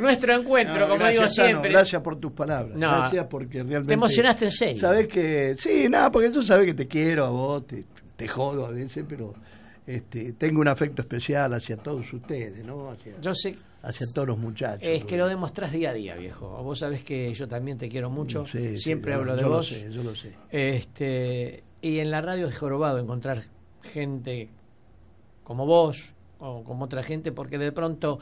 nuestro encuentro, como digo siempre. Tano, gracias por tus palabras. No, gracias porque realmente... Te emocionaste en serio. Sabés que... Sí, nada, porque tú sabés que te quiero a vos, te jodo a veces, pero tengo un afecto especial hacia todos ustedes, ¿no? Yo sé. Hacia todos los muchachos. Es que lo demostrás día a día, viejo. Vos sabés que yo también te quiero mucho. Sí, siempre sí, hablo de vos. Yo lo sé. Y en la radio es jorobado encontrar gente como vos o como otra gente, porque de pronto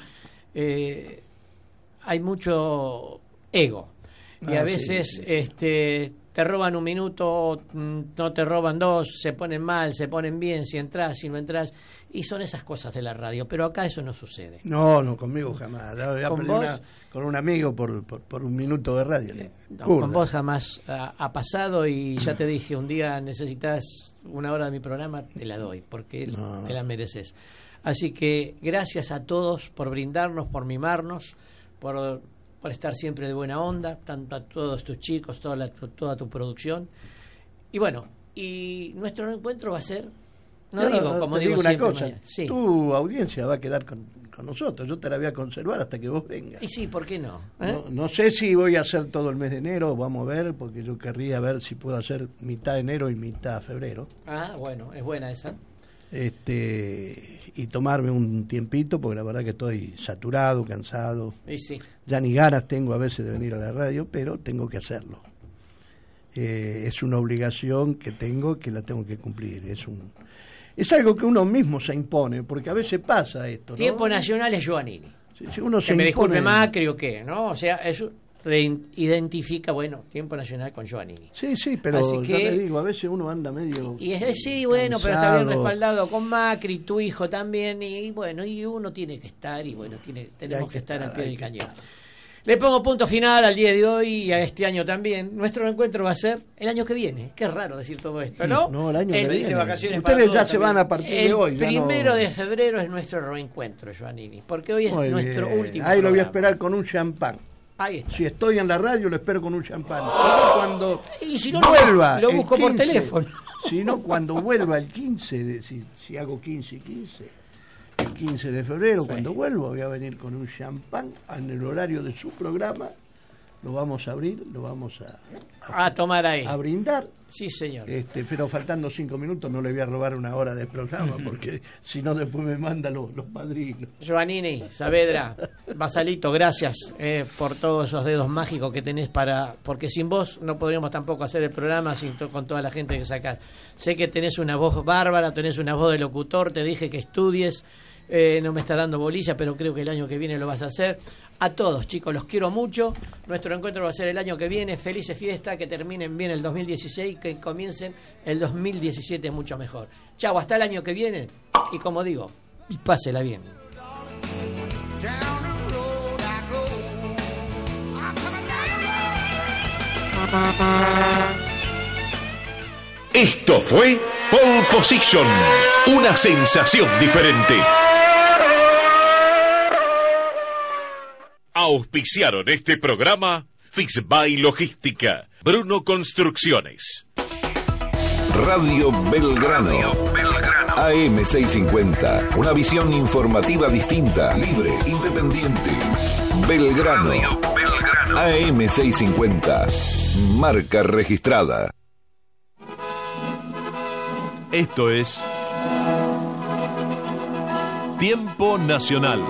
hay mucho ego. Y a veces te roban un minuto, no te roban dos, se ponen mal, se ponen bien, si entras, si no entras, y son esas cosas de la radio, pero acá eso no sucede. No, conmigo jamás. ¿Con vos? Con un amigo por un minuto de radio. No, con vos jamás ha pasado, y ya te dije, un día necesitas una hora de mi programa, te la doy, porque te la mereces. Así que gracias a todos por brindarnos, por mimarnos, por estar siempre de buena onda, tanto a todos tus chicos, toda tu producción. Y bueno, y nuestro encuentro va a ser, como digo una siempre, cosa, sí. Tu audiencia va a quedar con nosotros, yo te la voy a conservar hasta que vos vengas. Y sí, ¿por qué no? No sé si voy a hacer todo el mes de enero, vamos a ver, porque yo querría ver si puedo hacer mitad enero y mitad febrero. Ah, bueno, es buena esa. Y tomarme un tiempito, porque la verdad que estoy saturado, cansado. Y sí. Ya ni ganas tengo a veces de venir a la radio, pero tengo que hacerlo. Es una obligación que la tengo que cumplir. Es algo que uno mismo se impone, porque a veces pasa esto, ¿no? Tiempo nacional es Giovannini. Si uno que me disculpe Macri o qué, ¿no? O sea, eso identifica, Tiempo Nacional con Giovannini. Sí, pero ya te digo, a veces uno anda medio... Y es sí, bueno, pero está bien respaldado con Macri, tu hijo también, y bueno, y uno tiene que estar, y bueno, tenemos que estar al pie del cañón. Le pongo punto final al día de hoy y a este año también. Nuestro encuentro va a ser el año que viene. Qué raro decir todo esto, ¿no? No, el año que viene. Vacaciones ustedes ya se van a partir de hoy. El 1 de febrero es nuestro reencuentro, Giovannini, porque hoy es nuestro último Ahí programa. Lo voy a esperar con un champán. Ahí está. Si estoy en la radio, lo espero con un champán. Cuando y si no, vuelva lo busco 15, por teléfono. Si no, cuando vuelva el 15, si hago 15 y 15, el 15 de febrero, cuando vuelvo, voy a venir con un champán en el horario de su programa. Lo vamos a abrir, lo vamos a tomar ahí. A brindar. Sí, señor. Pero faltando 5 minutos no le voy a robar una hora de programa, porque si no después me mandan los padrinos. Giovannini, Saavedra, Basalito, gracias por todos esos dedos mágicos que tenés porque sin vos no podríamos tampoco hacer el programa con toda la gente que sacás. Sé que tenés una voz bárbara, tenés una voz de locutor, te dije que estudies, no me está dando bolilla, pero creo que el año que viene lo vas a hacer. A todos, chicos, los quiero mucho. Nuestro encuentro va a ser el año que viene. Felices fiestas, que terminen bien el 2016, que comiencen el 2017 mucho mejor. Chau, hasta el año que viene. Y como digo, y pásela bien. Esto fue Pole Position, una sensación diferente. Auspiciaron este programa Fixby Logística, Bruno Construcciones. Radio Belgrano. AM650, una visión informativa distinta, libre, independiente. Belgrano. AM650, marca registrada. Esto es Tiempo Nacional.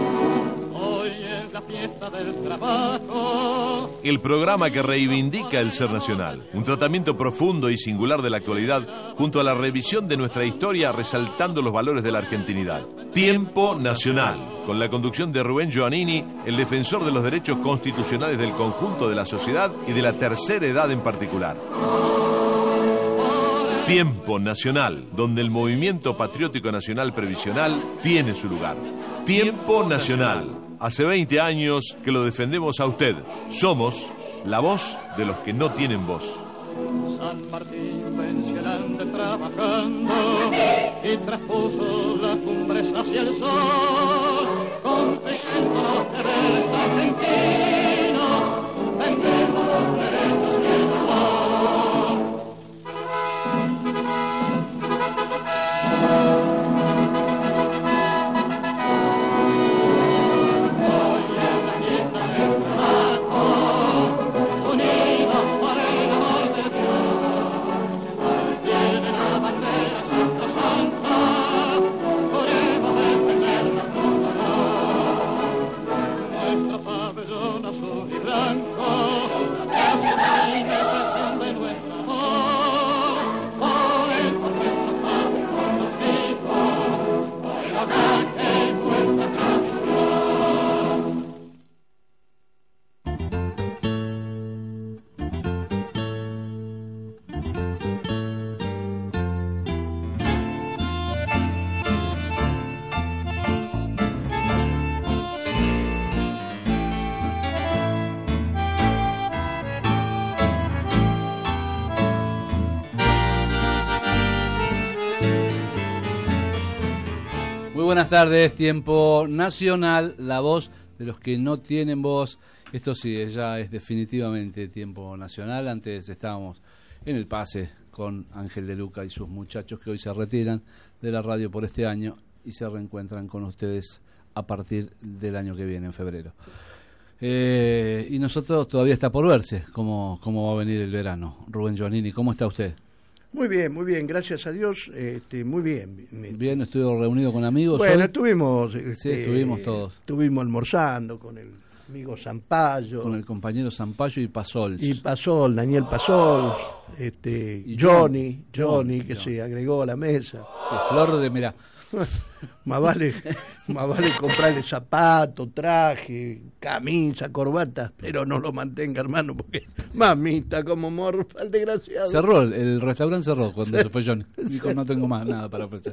El programa que reivindica el ser nacional, un tratamiento profundo y singular de la actualidad, junto a la revisión de nuestra historia, resaltando los valores de la argentinidad. Tiempo Nacional, con la conducción de Rubén Giovannini, el defensor de los derechos constitucionales del conjunto de la sociedad y de la tercera edad en particular. Tiempo Nacional, donde el movimiento patriótico nacional previsional tiene su lugar. Tiempo Nacional. Hace 20 años que lo defendemos a usted. Somos la voz de los que no tienen voz. San Martín pensionante trabajando y traspuso las cumbres hacia el sol, consiguiendo los deberes argentinos, vendemos los derechos y el amor. Hoy en la buenas tardes, Tiempo Nacional, la voz de los que no tienen voz. Esto sí, ya es definitivamente Tiempo Nacional. Antes estábamos en el pase con Ángel de Luca y sus muchachos que hoy se retiran de la radio por este año y se reencuentran con ustedes a partir del año que viene, en febrero. Y nosotros todavía está por verse cómo va a venir el verano. Rubén Giovannini, ¿cómo está usted? Muy bien, gracias a Dios, muy bien. Bien, estuve reunido con amigos. Bueno, sí, estuvimos todos. Estuvimos almorzando con el amigo Zampayo. Con el compañero Zampayo y Pasols. Daniel Pasols, y Johnny, que se agregó a la mesa. Sí, Flor de, mirá. Más vale comprarle zapato, traje, camisa, corbata, pero no lo mantenga, hermano, porque mamita, como morfa el desgraciado. Cerró, el restaurante cerró cuando se fue Johnny. Dijo, no tengo más nada para ofrecer.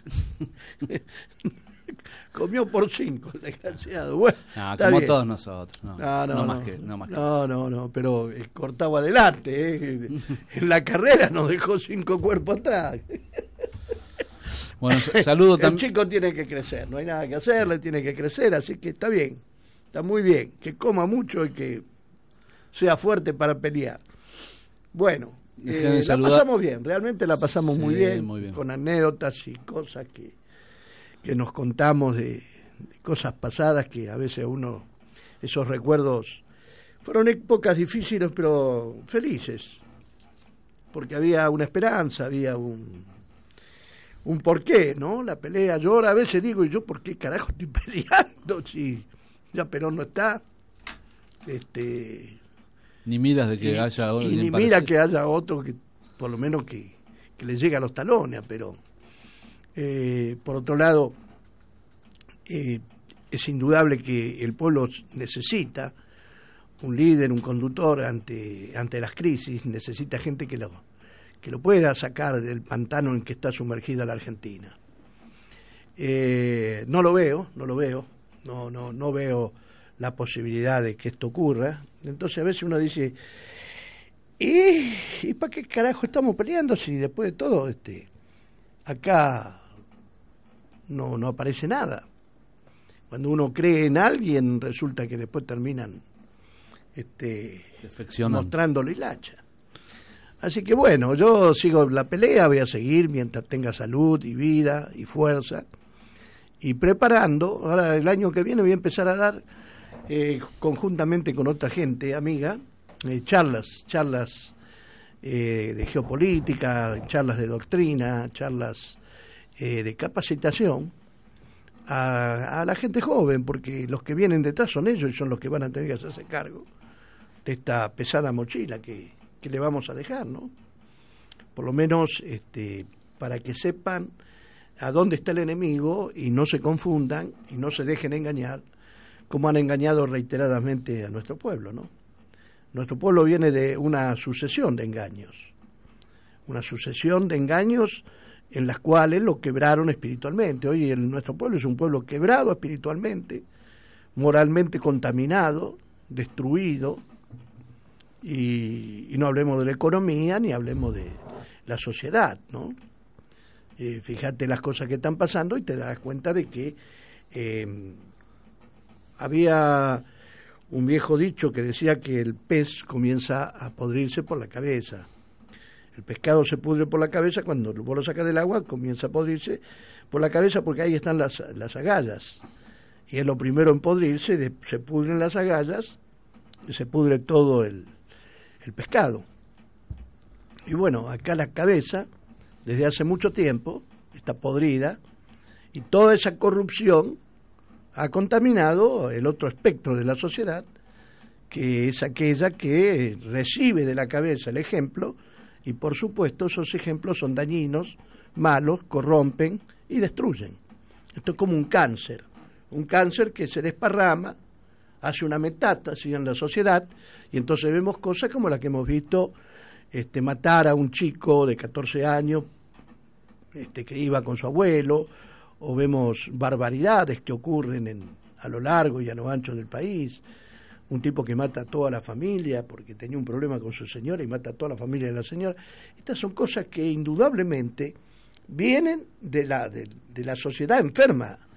Comió por 5 el desgraciado. Bueno, como bien. Todos nosotros. No más que No, pero cortaba adelante. En la carrera nos dejó 5 cuerpos atrás. Bueno, saludo también. El chico tiene que crecer, no hay nada que hacerle, tiene que crecer, así que está bien, está muy bien, que coma mucho y que sea fuerte para pelear. Bueno, la pasamos bien, realmente la pasamos muy bien, con anécdotas y cosas que nos contamos de cosas pasadas que a veces esos recuerdos fueron épocas difíciles pero felices, porque había una esperanza, había un porqué, ¿no? La pelea, yo ahora a veces digo, ¿y yo por qué carajo estoy peleando si ya Perón no está? Ni miras de que haya otro. Y ni mira que haya otro que por lo menos que le llegue a los talones, pero por otro lado es indudable que el pueblo necesita un líder, un conductor ante las crisis, necesita gente que lo pueda sacar del pantano en que está sumergida la Argentina. No lo veo, no veo la posibilidad de que esto ocurra. Entonces a veces uno dice, ¿y para qué carajo estamos peleando si después de todo acá no aparece nada? Cuando uno cree en alguien resulta que después terminan mostrándole hilacha. Así que bueno, yo sigo la pelea, voy a seguir mientras tenga salud y vida y fuerza, y preparando. Ahora el año que viene voy a empezar a dar, conjuntamente con otra gente amiga, charlas de geopolítica, charlas de doctrina, charlas de capacitación a la gente joven, porque los que vienen detrás son ellos y son los que van a tener que hacerse cargo de esta pesada mochila que le vamos a dejar, ¿no? Por lo menos para que sepan a dónde está el enemigo y no se confundan y no se dejen engañar como han engañado reiteradamente a nuestro pueblo, ¿no? Nuestro pueblo viene de una sucesión de engaños en las cuales lo quebraron espiritualmente. Hoy nuestro pueblo es un pueblo quebrado espiritualmente, moralmente contaminado, destruido. Y no hablemos de la economía ni hablemos de la sociedad, ¿no? Fíjate las cosas que están pasando y te darás cuenta de que había un viejo dicho que decía que el pez comienza a podrirse por la cabeza. El pescado se pudre por la cabeza, cuando vos lo sacas del agua comienza a podrirse por la cabeza porque ahí están las agallas. Y es lo primero en podrirse, se pudren las agallas y se pudre todo el pescado. Y bueno, acá la cabeza, desde hace mucho tiempo, está podrida, y toda esa corrupción ha contaminado el otro espectro de la sociedad, que es aquella que recibe de la cabeza el ejemplo, y por supuesto esos ejemplos son dañinos, malos, corrompen y destruyen. Esto es como un cáncer que se desparrama, hace una metástasis en la sociedad, y entonces vemos cosas como la que hemos visto, matar a un chico de 14 años que iba con su abuelo, o vemos barbaridades que ocurren a lo largo y a lo ancho del país, un tipo que mata a toda la familia porque tenía un problema con su señora y mata a toda la familia de la señora. Estas son cosas que indudablemente vienen de la sociedad enferma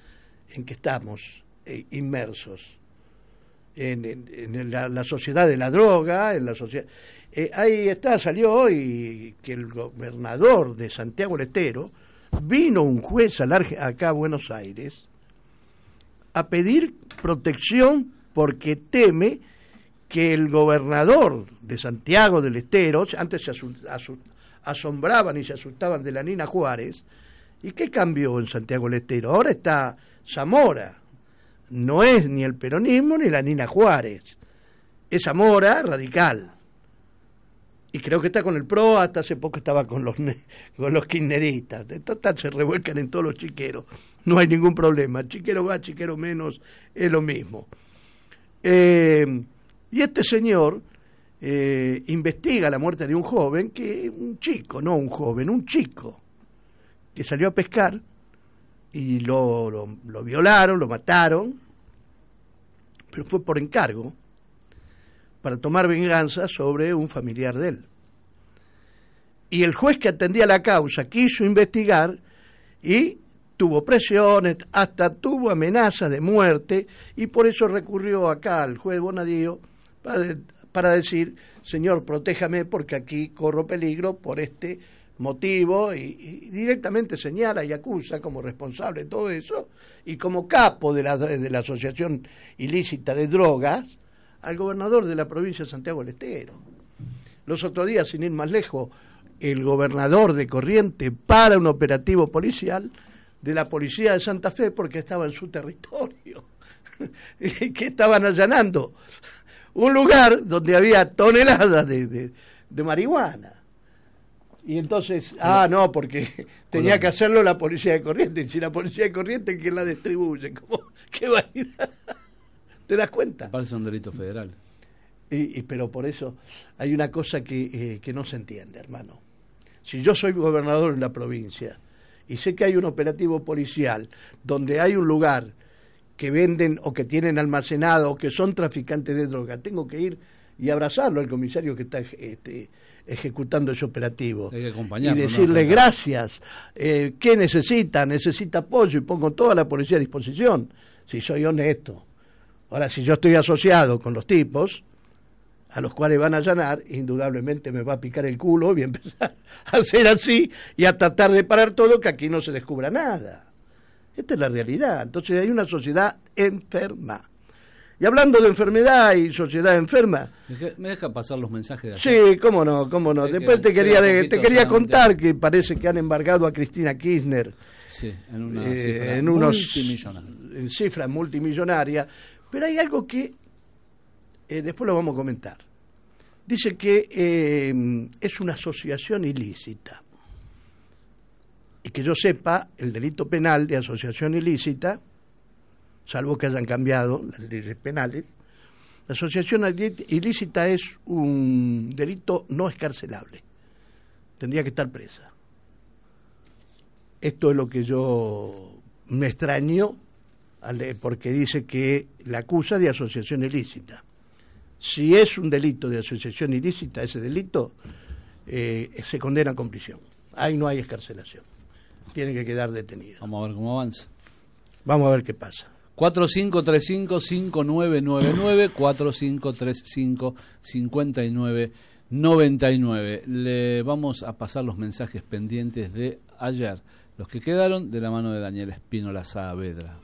en que estamos inmersos, en la sociedad de la droga, en la sociedad... ahí está, salió hoy que el gobernador de Santiago del Estero, vino un juez acá a Buenos Aires a pedir protección porque teme que el gobernador de Santiago del Estero, antes se asombraban y se asustaban de la Nina Juárez, ¿y qué cambió en Santiago del Estero? Ahora está Zamora, no es ni el peronismo ni la Nina Juárez, es Zamora radical, y creo que está con el PRO, hasta hace poco estaba con los kirchneristas. En total se revuelcan en todos los chiqueros, no hay ningún problema, chiquero más, chiquero menos, es lo mismo. Y este señor investiga la muerte de un joven, un chico, no un joven, un chico, que salió a pescar y lo violaron, lo mataron, pero fue por encargo, para tomar venganza sobre un familiar de él. Y el juez que atendía la causa quiso investigar y tuvo presiones, hasta tuvo amenazas de muerte, y por eso recurrió acá al juez Bonadío para decir, señor, protéjame porque aquí corro peligro por este motivo, y directamente señala y acusa como responsable de todo eso, y como capo de la asociación ilícita de drogas, al gobernador de la provincia de Santiago del Estero. Los otros días, sin ir más lejos, el gobernador de Corrientes para un operativo policial de la policía de Santa Fe porque estaba en su territorio, que estaban allanando un lugar donde había toneladas de marihuana. Y entonces, no, porque tenía que hacerlo la policía de Corrientes. Si la policía de Corrientes, ¿quién la distribuye? ¿Cómo? ¿Qué va a ir? ¿Te das cuenta? Parece un delito federal. Pero por eso hay una cosa que no se entiende, hermano. Si yo soy gobernador en la provincia y sé que hay un operativo policial donde hay un lugar que venden o que tienen almacenado o que son traficantes de droga, tengo que ir y abrazarlo al comisario que está ejecutando ese operativo. Hay que acompañarlo, y decirle, ¿no? Gracias, ¿qué necesita? Necesita apoyo, y pongo toda la policía a disposición, si soy honesto. Ahora, si yo estoy asociado con los tipos a los cuales van a allanar, indudablemente me va a picar el culo, voy a empezar a hacer así y a tratar de parar todo, que aquí no se descubra nada. Esta es la realidad. Entonces hay una sociedad enferma. Y hablando de enfermedad y sociedad enferma... ¿Me deja pasar los mensajes de allá? Sí, cómo no. Después te quería contar que parece que han embargado a Cristina Kirchner. Sí, en una cifra en cifras multimillonarias. Pero hay algo que después lo vamos a comentar. Dice que es una asociación ilícita. Y que yo sepa, el delito penal de asociación ilícita, salvo que hayan cambiado las leyes penales, la asociación ilícita es un delito no escarcelable. Tendría que estar presa. Esto es lo que yo me extraño, porque dice que la acusa de asociación ilícita. Si es un delito de asociación ilícita, ese delito se condena con prisión. Ahí no hay escarcelación. Tiene que quedar detenido. Vamos a ver cómo avanza. Vamos a ver qué pasa. 4535-5999, 4535-5999. Le vamos a pasar los mensajes pendientes de ayer, los que quedaron de la mano de Daniel Espínola Saavedra.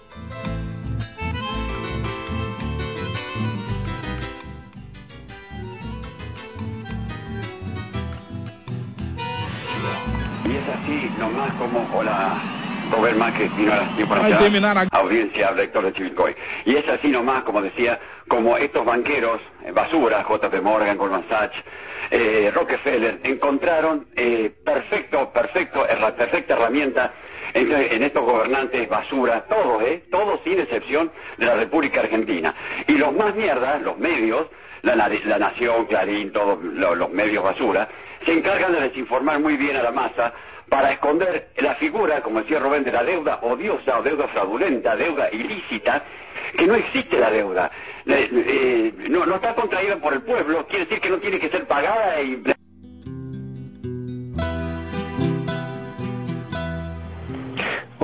Y es así nomás como, hola, Robert Macri, vino a la Nacional, audiencia, lector de Chivilcoy. Y es así nomás, como decía, como estos banqueros, basura, JP Morgan, Goldman Sachs, Rockefeller, encontraron la perfecta herramienta en estos gobernantes basura, todos sin excepción de la República Argentina. Y los más mierdas, los medios, la Nación, Clarín, todos los medios basura, se encargan de desinformar muy bien a la masa para esconder la figura, como decía Rubén, de la deuda odiosa o deuda fraudulenta, deuda ilícita, que no existe la deuda. No está contraída por el pueblo, quiere decir que no tiene que ser pagada y...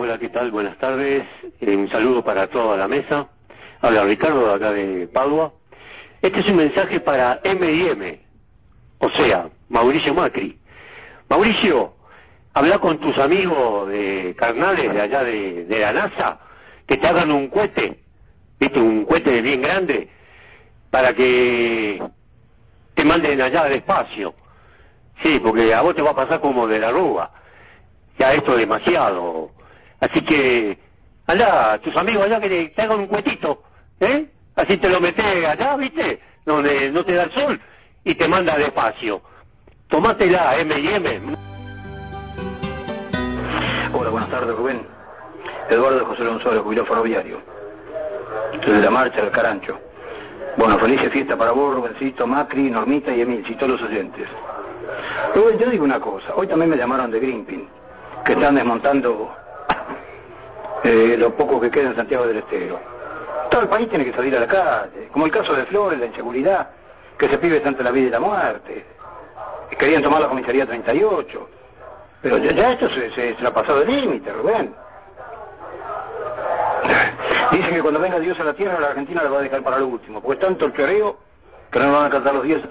Hola, ¿qué tal? Buenas tardes. Un saludo para toda la mesa. Habla Ricardo de acá de Padua. Este es un mensaje para M&M, o sea, Mauricio Macri. Mauricio, habla con tus amigos de carnales de allá de la NASA, que te hagan un cohete, ¿viste? Un cohete bien grande, para que te manden allá al espacio. Sí, porque a vos te va a pasar como de la Rúa. Ya esto es demasiado. Así que, anda, tus amigos allá que te hagan un cuetito, ¿eh? Así te lo metés allá, ¿viste? Donde no te da el sol y te manda al espacio. Tomátela, M&M. Hola, buenas tardes, Rubén. Eduardo José González, jubilado ferroviario. Desde la marcha del Carancho. Bueno, felices fiesta para vos, Rubencito, Macri, Normita y Emil, y todos los oyentes. Rubén, yo digo una cosa. Hoy también me llamaron de Greenpeace, que están desmontando lo poco que queda en Santiago del Estero. Todo el país tiene que salir a la calle, como el caso de Flores, la inseguridad, que ese pibe está entre la vida y la muerte. Querían tomar la comisaría 38, pero ya esto se ha pasado el límite, Rubén. Dicen que cuando venga Dios a la tierra, la Argentina la va a dejar para lo último, porque es tanto el choreo que no nos van a alcanzar los 10.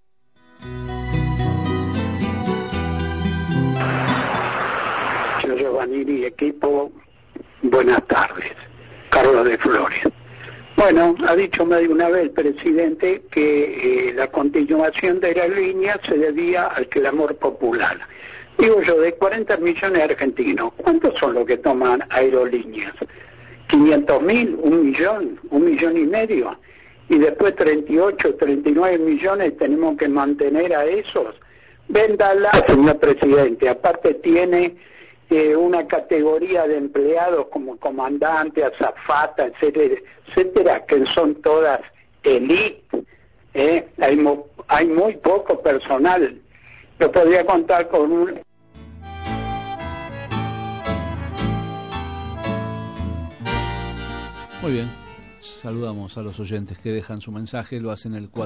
Giovanni, equipo, buenas tardes. Carlos de Flores. Bueno, ha dicho más de una vez el presidente que la continuación de la línea se debía al clamor popular. Digo yo, de 40 millones de argentinos, ¿cuántos son los que toman aerolíneas? ¿500.000? ¿1 millón y medio? Y después 38, 39 millones tenemos que mantener a esos. Véndala, señor presidente. Aparte tiene una categoría de empleados como comandante, azafata, etcétera, etcétera, que son todas elite. Hay muy poco personal. Yo podría contar con un... Muy bien, saludamos a los oyentes que dejan su mensaje, lo hacen el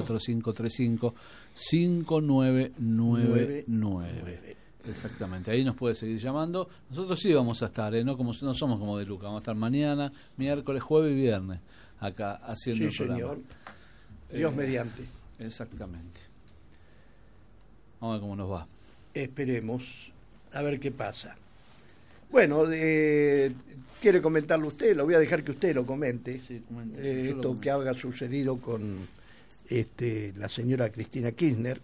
4535-5999. Exactamente, ahí nos puede seguir llamando. Nosotros sí vamos a estar, no somos como de Luca, vamos a estar mañana, miércoles, jueves y viernes acá haciendo el programa. Sí, señor. Dios mediante. Exactamente. Vamos a ver cómo nos va. Esperemos, a ver qué pasa. Bueno, ¿quiere comentarlo usted? Lo voy a dejar que usted lo comente. Sí, esto que haya sucedido con la señora Cristina Kirchner.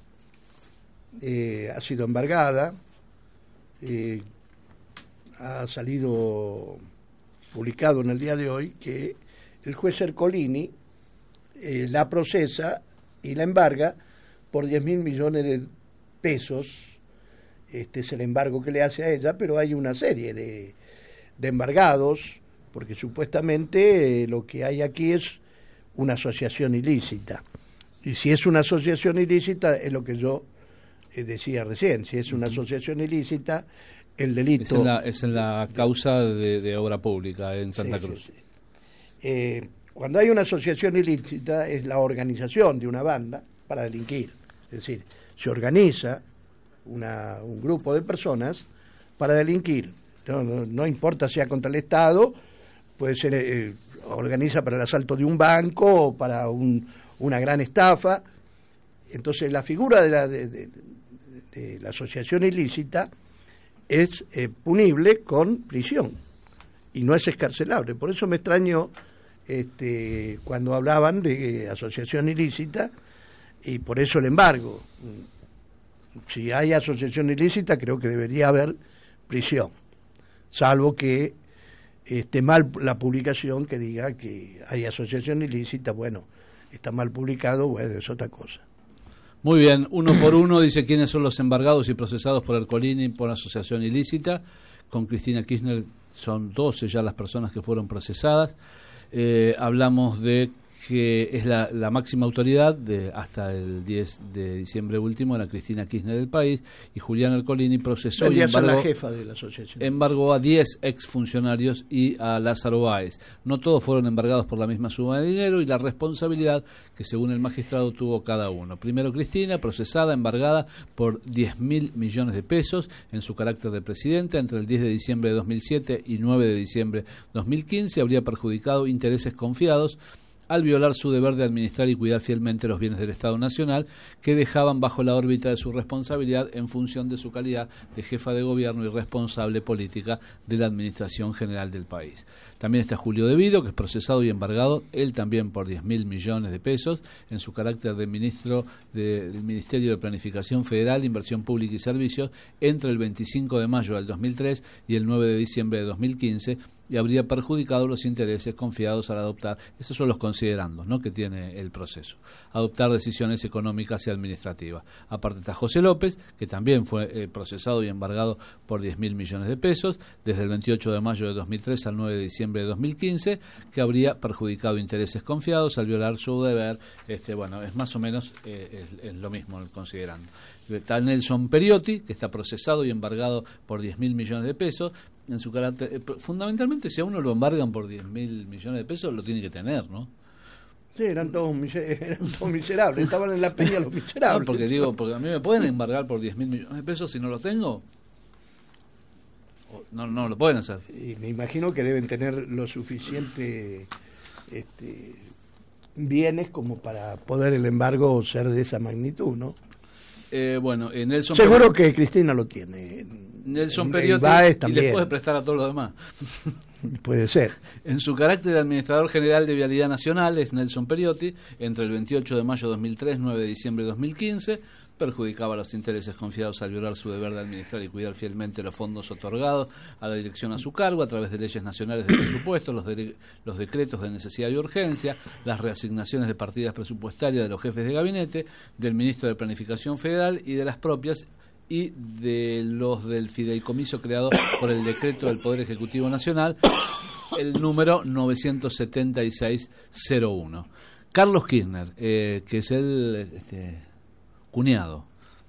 Ha sido embargada, ha salido publicado en el día de hoy que el juez Ercolini la procesa y la embarga por 10.000 millones de pesos. Este es el embargo que le hace a ella, pero hay una serie de embargados, porque supuestamente lo que hay aquí es una asociación ilícita. Y si es una asociación ilícita, es lo que yo decía recién, si es una asociación ilícita, el delito... Es en la causa de obra pública en Santa Cruz. Sí. Cuando hay una asociación ilícita, es la organización de una banda para delinquir. Es decir, se organiza un grupo de personas para delinquir. No importa sea contra el Estado, puede ser, organiza para el asalto de un banco o para una gran estafa. Entonces la figura de la asociación ilícita es punible con prisión y no es excarcelable. Por eso me extrañó cuando hablaban de asociación ilícita y por eso el embargo. Si hay asociación ilícita, creo que debería haber prisión, salvo que esté mal la publicación que diga que hay asociación ilícita. Bueno, está mal publicado, bueno, es otra cosa. Muy bien, uno por uno dice quiénes son los embargados y procesados por Ercolini por asociación ilícita. Con Cristina Kirchner son 12 ya las personas que fueron procesadas. Hablamos de que es la máxima autoridad hasta el 10 de diciembre último, era Cristina Kirchner del país, y Julián Ercolini procesó y la jefa de la asociación. Embargó a 10 exfuncionarios y a Lázaro Báez. No todos fueron embargados por la misma suma de dinero y la responsabilidad que según el magistrado tuvo cada uno. Primero Cristina, procesada, embargada por 10.000 millones de pesos en su carácter de presidenta entre el 10 de diciembre de 2007 y 9 de diciembre de 2015, habría perjudicado intereses confiados al violar su deber de administrar y cuidar fielmente los bienes del Estado Nacional, que dejaban bajo la órbita de su responsabilidad en función de su calidad de jefa de gobierno y responsable política de la Administración General del país. También está Julio De Vido, que es procesado y embargado, él también por 10.000 millones de pesos, en su carácter de ministro del Ministerio de Planificación Federal, Inversión Pública y Servicios, entre el 25 de mayo del 2003 y el 9 de diciembre de 2015, y habría perjudicado los intereses confiados al adoptar, esos son los considerandos, ¿no?, que tiene el proceso, adoptar decisiones económicas y administrativas. Aparte está José López, que también fue procesado y embargado por 10.000 millones de pesos, desde el 28 de mayo de 2003 al 9 de diciembre de 2015, que habría perjudicado intereses confiados al violar su deber. Bueno, es más o menos es lo mismo el considerando. Está Nelson Periotti, que está procesado y embargado por 10.000 millones de pesos, en su carácter, fundamentalmente si a uno lo embargan por 10.000 millones de pesos, lo tiene que tener, ¿no? Sí, eran todos miserables, estaban en la peña los miserables. No, porque a mí me pueden embargar por 10.000 millones de pesos si no los tengo. No lo pueden hacer. Y me imagino que deben tener lo suficiente bienes como para poder el embargo ser de esa magnitud, ¿no? Nelson seguro que Cristina lo tiene. Nelson Periotti y les puede prestar a todos los demás. Puede ser. En su carácter de administrador general de Vialidad Nacional es Nelson Periotti, entre el 28 de mayo de 2003 y 9 de diciembre de 2015, perjudicaba los intereses confiados al violar su deber de administrar y cuidar fielmente los fondos otorgados a la dirección a su cargo a través de leyes nacionales de presupuesto, los decretos de necesidad y urgencia, las reasignaciones de partidas presupuestarias de los jefes de gabinete, del ministro de Planificación Federal y de las propias, y de los del fideicomiso creado por el decreto del Poder Ejecutivo Nacional, el número 97601. Carlos Kirchner, que es el cuñado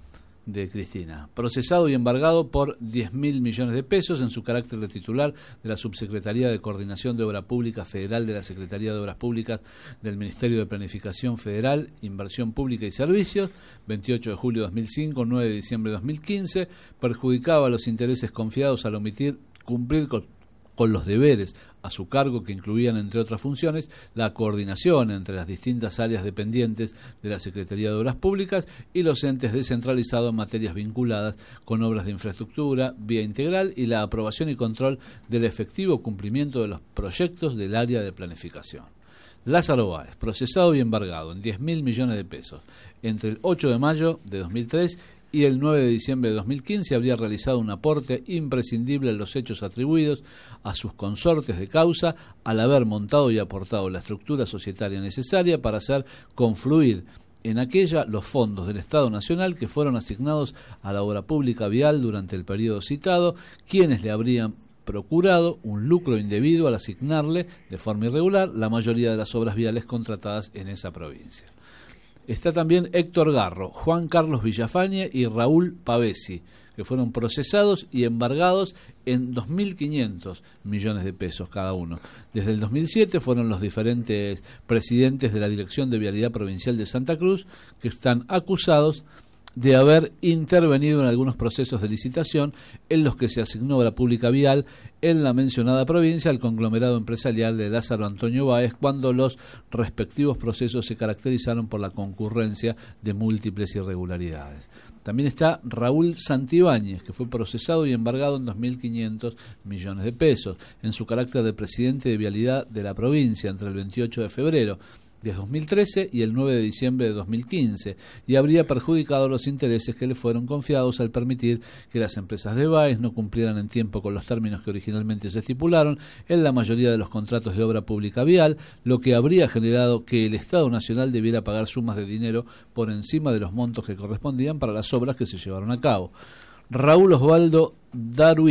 de Cristina, procesado y embargado por 10.000 millones de pesos en su carácter de titular de la Subsecretaría de Coordinación de Obra Pública Federal de la Secretaría de Obras Públicas del Ministerio de Planificación Federal, Inversión Pública y Servicios, 28 de julio de 2005, 9 de diciembre de 2015, perjudicaba los intereses confiados al omitir cumplir con los deberes a su cargo, que incluían, entre otras funciones, la coordinación entre las distintas áreas dependientes de la Secretaría de Obras Públicas y los entes descentralizados en materias vinculadas con obras de infraestructura, vía integral y la aprobación y control del efectivo cumplimiento de los proyectos del área de planificación. Lázaro Báez, procesado y embargado en 10.000 millones de pesos entre el 8 de mayo de 2003 y el 9 de diciembre de 2015, habría realizado un aporte imprescindible en los hechos atribuidos a sus consortes de causa al haber montado y aportado la estructura societaria necesaria para hacer confluir en aquella los fondos del Estado Nacional que fueron asignados a la obra pública vial durante el periodo citado, quienes le habrían procurado un lucro indebido al asignarle de forma irregular la mayoría de las obras viales contratadas en esa provincia. Está también Héctor Garro, Juan Carlos Villafañe y Raúl Pavesi, que fueron procesados y embargados en 2.500 millones de pesos cada uno. Desde el 2007 fueron los diferentes presidentes de la Dirección de Vialidad Provincial de Santa Cruz que están acusados de haber intervenido en algunos procesos de licitación en los que se asignó obra pública vial en la mencionada provincia al conglomerado empresarial de Lázaro Antonio Báez, cuando los respectivos procesos se caracterizaron por la concurrencia de múltiples irregularidades. También está Raúl Santibáñez, que fue procesado y embargado en 2.500 millones de pesos en su carácter de presidente de vialidad de la provincia entre el 28 de febrero de 2013 y el 9 de diciembre de 2015, y habría perjudicado los intereses que le fueron confiados al permitir que las empresas de Báez no cumplieran en tiempo con los términos que originalmente se estipularon en la mayoría de los contratos de obra pública vial, lo que habría generado que el Estado Nacional debiera pagar sumas de dinero por encima de los montos que correspondían para las obras que se llevaron a cabo. Raúl Osvaldo Darwich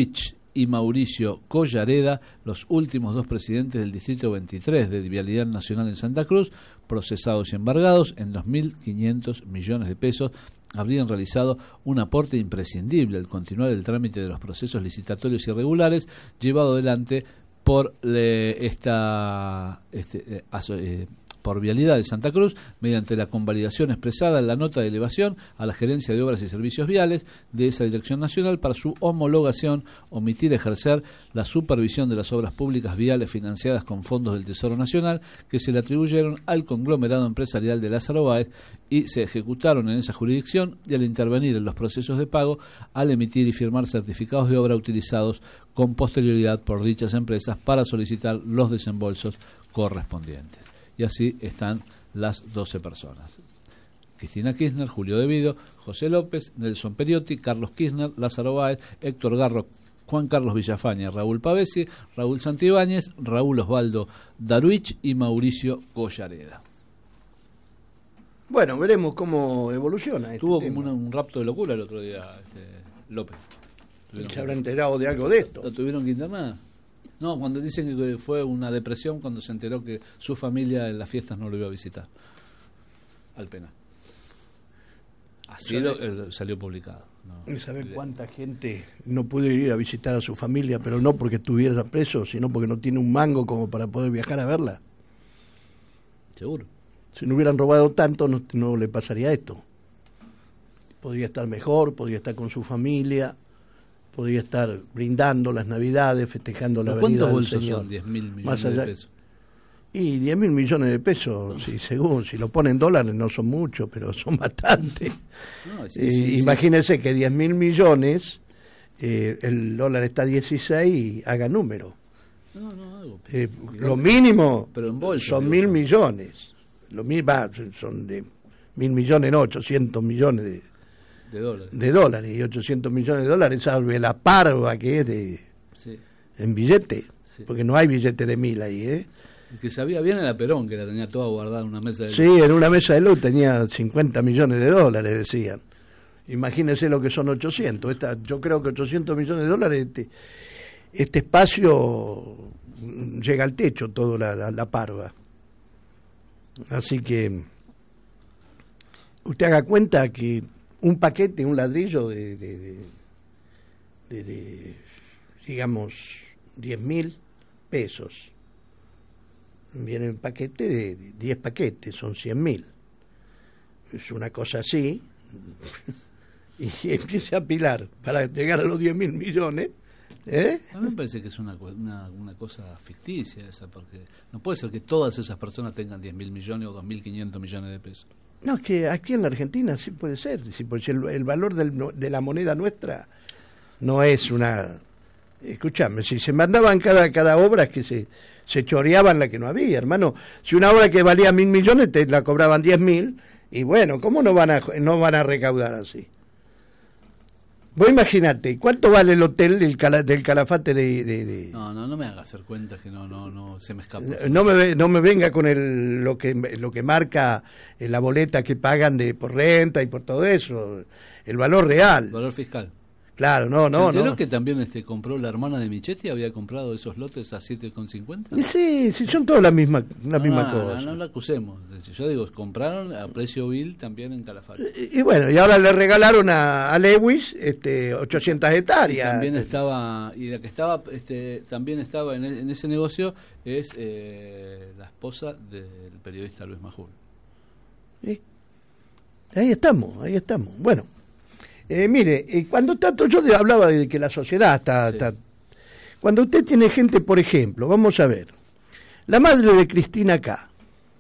y Mauricio Collareda, los últimos 2 presidentes del Distrito 23 de Vialidad Nacional en Santa Cruz, procesados y embargados en 2.500 millones de pesos, habrían realizado un aporte imprescindible al continuar el trámite de los procesos licitatorios irregulares llevado adelante por por Vialidad de Santa Cruz, mediante la convalidación expresada en la nota de elevación a la Gerencia de Obras y Servicios Viales de esa Dirección Nacional para su homologación, omitir ejercer la supervisión de las obras públicas viales financiadas con fondos del Tesoro Nacional que se le atribuyeron al conglomerado empresarial de Lázaro Báez y se ejecutaron en esa jurisdicción, y al intervenir en los procesos de pago, al emitir y firmar certificados de obra utilizados con posterioridad por dichas empresas para solicitar los desembolsos correspondientes. Y así están las 12 personas: Cristina Kirchner, Julio De Vido, José López, Nelson Periotti, Carlos Kirchner, Lázaro Báez, Héctor Garro, Juan Carlos Villafaña, Raúl Pavesi, Raúl Santibáñez, Raúl Osvaldo Daruich y Mauricio Collareda. Bueno, veremos cómo evoluciona. Tuvo como un rapto de locura el otro día López. ¿Se habrá enterado de algo de esto? ¿Lo tuvieron que internar? No, cuando dicen que fue una depresión cuando se enteró que su familia en las fiestas no lo iba a visitar al penal. Así salió publicado. ¿Y sabe cuánta gente no puede ir a visitar a su familia, pero no porque estuviera preso, sino porque no tiene un mango como para poder viajar a verla? Seguro. Si no hubieran robado tanto, no le pasaría esto. Podría estar mejor, podría estar con su familia, podría estar brindando las Navidades, festejando la venida del Señor. ¿Cuántos bolsos son 10.000 millones de pesos? Y 10.000 millones de pesos, sí, según, si lo ponen en dólares no son muchos, pero son bastantes. No, sí, imagínense que 10.000 millones, el dólar está a 16 y haga número. Lo mínimo pero en bolsa, son 1.000 millones. Son de 1.000 millones, no, 800 millones de dólares. Y 800 millones de dólares, salve la parva que es en billete, porque no hay billete de 1.000 ahí, El que sabía bien era Perón, que la tenía toda guardada en una mesa de luz. Sí, en una mesa de luz tenía 50 millones de dólares, decían. Imagínense lo que son 800. Yo creo que 800 millones de dólares, este espacio llega al techo, toda la parva. Así que usted haga cuenta que un paquete, un ladrillo de digamos, 10.000 pesos, viene un paquete de 10 paquetes, son 100.000. Es una cosa así, y empieza a apilar para llegar a los 10.000 millones. A mí me parece que es una cosa ficticia esa, porque no puede ser que todas esas personas tengan 10.000 millones o 2.500 millones de pesos. No, es que aquí en la Argentina sí puede ser, sí, porque el valor de la moneda nuestra no es una... Escúchame, si se mandaban cada obra es que se choreaban la que no había, hermano. Si una obra que valía 1.000 millones te la cobraban 10.000, y bueno, ¿cómo no van a recaudar así? Vos imagínate, ¿cuánto vale el hotel del Calafate de... No me hagas hacer cuentas que no se me escapa. No me venga con lo que marca la boleta que pagan por renta y por todo eso, el valor real. El valor fiscal. Claro, no. ¿Se enteró que también compró la hermana de Michetti? ¿Había comprado esos lotes a 7,50? Sí, son todas la misma cosa. No la acusemos. Yo digo, compraron a precio vil también en Calafate. Y bueno, y ahora le regalaron a Lewis 800 hectáreas. Y también estaba, y la que estaba también estaba en ese negocio es la esposa del periodista Luis Majul. ¿Sí? Ahí estamos. Bueno. Mire, cuando yo hablaba de que la sociedad está... Cuando usted tiene gente, por ejemplo, vamos a ver, la madre de Cristina K.,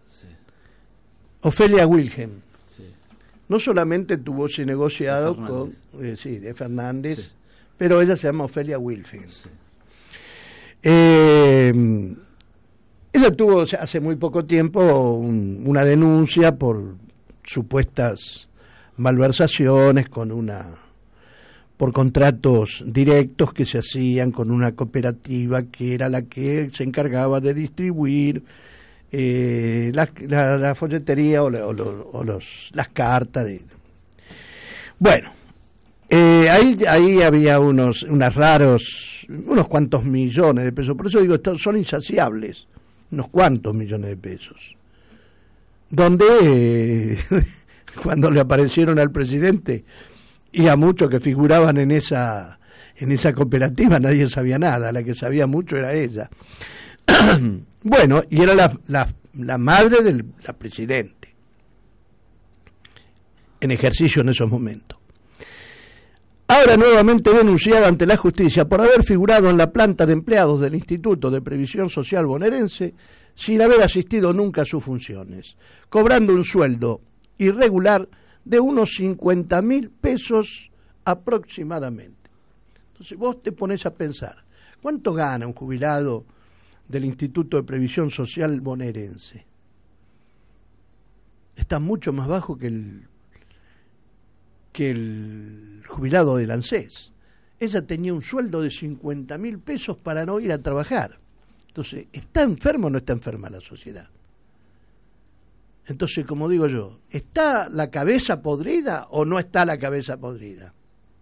Ofelia Wilhelm, no solamente tuvo ese negociado de Fernández, pero ella se llama Ofelia Wilhelm. Ella tuvo hace muy poco tiempo una denuncia por supuestas malversaciones por contratos directos que se hacían con una cooperativa que era la que se encargaba de distribuir la folletería o las cartas Bueno, ahí había unos raros unos cuantos millones de pesos. Por eso digo, son insaciables, unos cuantos millones de pesos. Donde cuando le aparecieron al presidente y a muchos que figuraban en esa cooperativa, nadie sabía nada, la que sabía mucho era ella. Bueno, y era la madre de la presidente, en ejercicio en esos momentos. Ahora nuevamente denunciada ante la justicia por haber figurado en la planta de empleados del Instituto de Previsión Social bonaerense sin haber asistido nunca a sus funciones, cobrando un sueldo irregular de unos 50.000 pesos aproximadamente. Entonces vos te pones a pensar, ¿cuánto gana un jubilado del Instituto de Previsión Social bonaerense? Está mucho más bajo que el jubilado del ANSES. Ella tenía un sueldo de 50.000 pesos para no ir a trabajar. Entonces, ¿está enferma o no está enferma la sociedad? Entonces, como digo yo, ¿está la cabeza podrida o no está la cabeza podrida?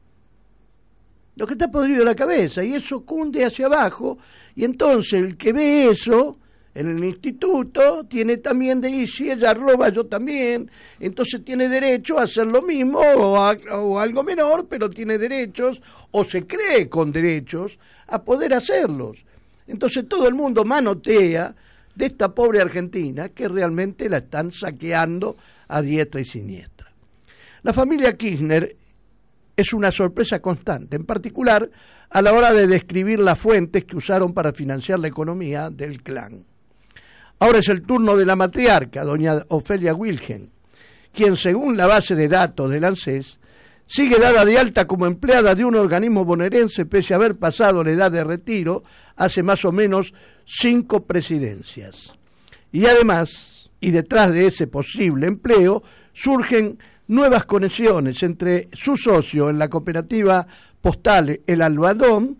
Lo que está podrido es la cabeza, y eso cunde hacia abajo, y entonces el que ve eso en el instituto tiene también de ir, si ella roba, yo también, entonces tiene derecho a hacer lo mismo o algo menor, pero tiene derechos, o se cree con derechos, a poder hacerlos. Entonces todo el mundo manotea de esta pobre Argentina que realmente la están saqueando a diestra y siniestra. La familia Kirchner es una sorpresa constante, en particular a la hora de describir las fuentes que usaron para financiar la economía del clan. Ahora es el turno de la matriarca, doña Ofelia Wilhelm, quien según la base de datos del ANSES, sigue dada de alta como empleada de un organismo bonaerense pese a haber pasado la edad de retiro hace más o menos 5 presidencias. Y además, y detrás de ese posible empleo, surgen nuevas conexiones entre su socio en la cooperativa postal El Albadón,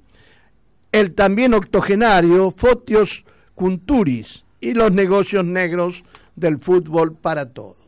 el también octogenario Fotios Cunturis, y los negocios negros del fútbol para todos.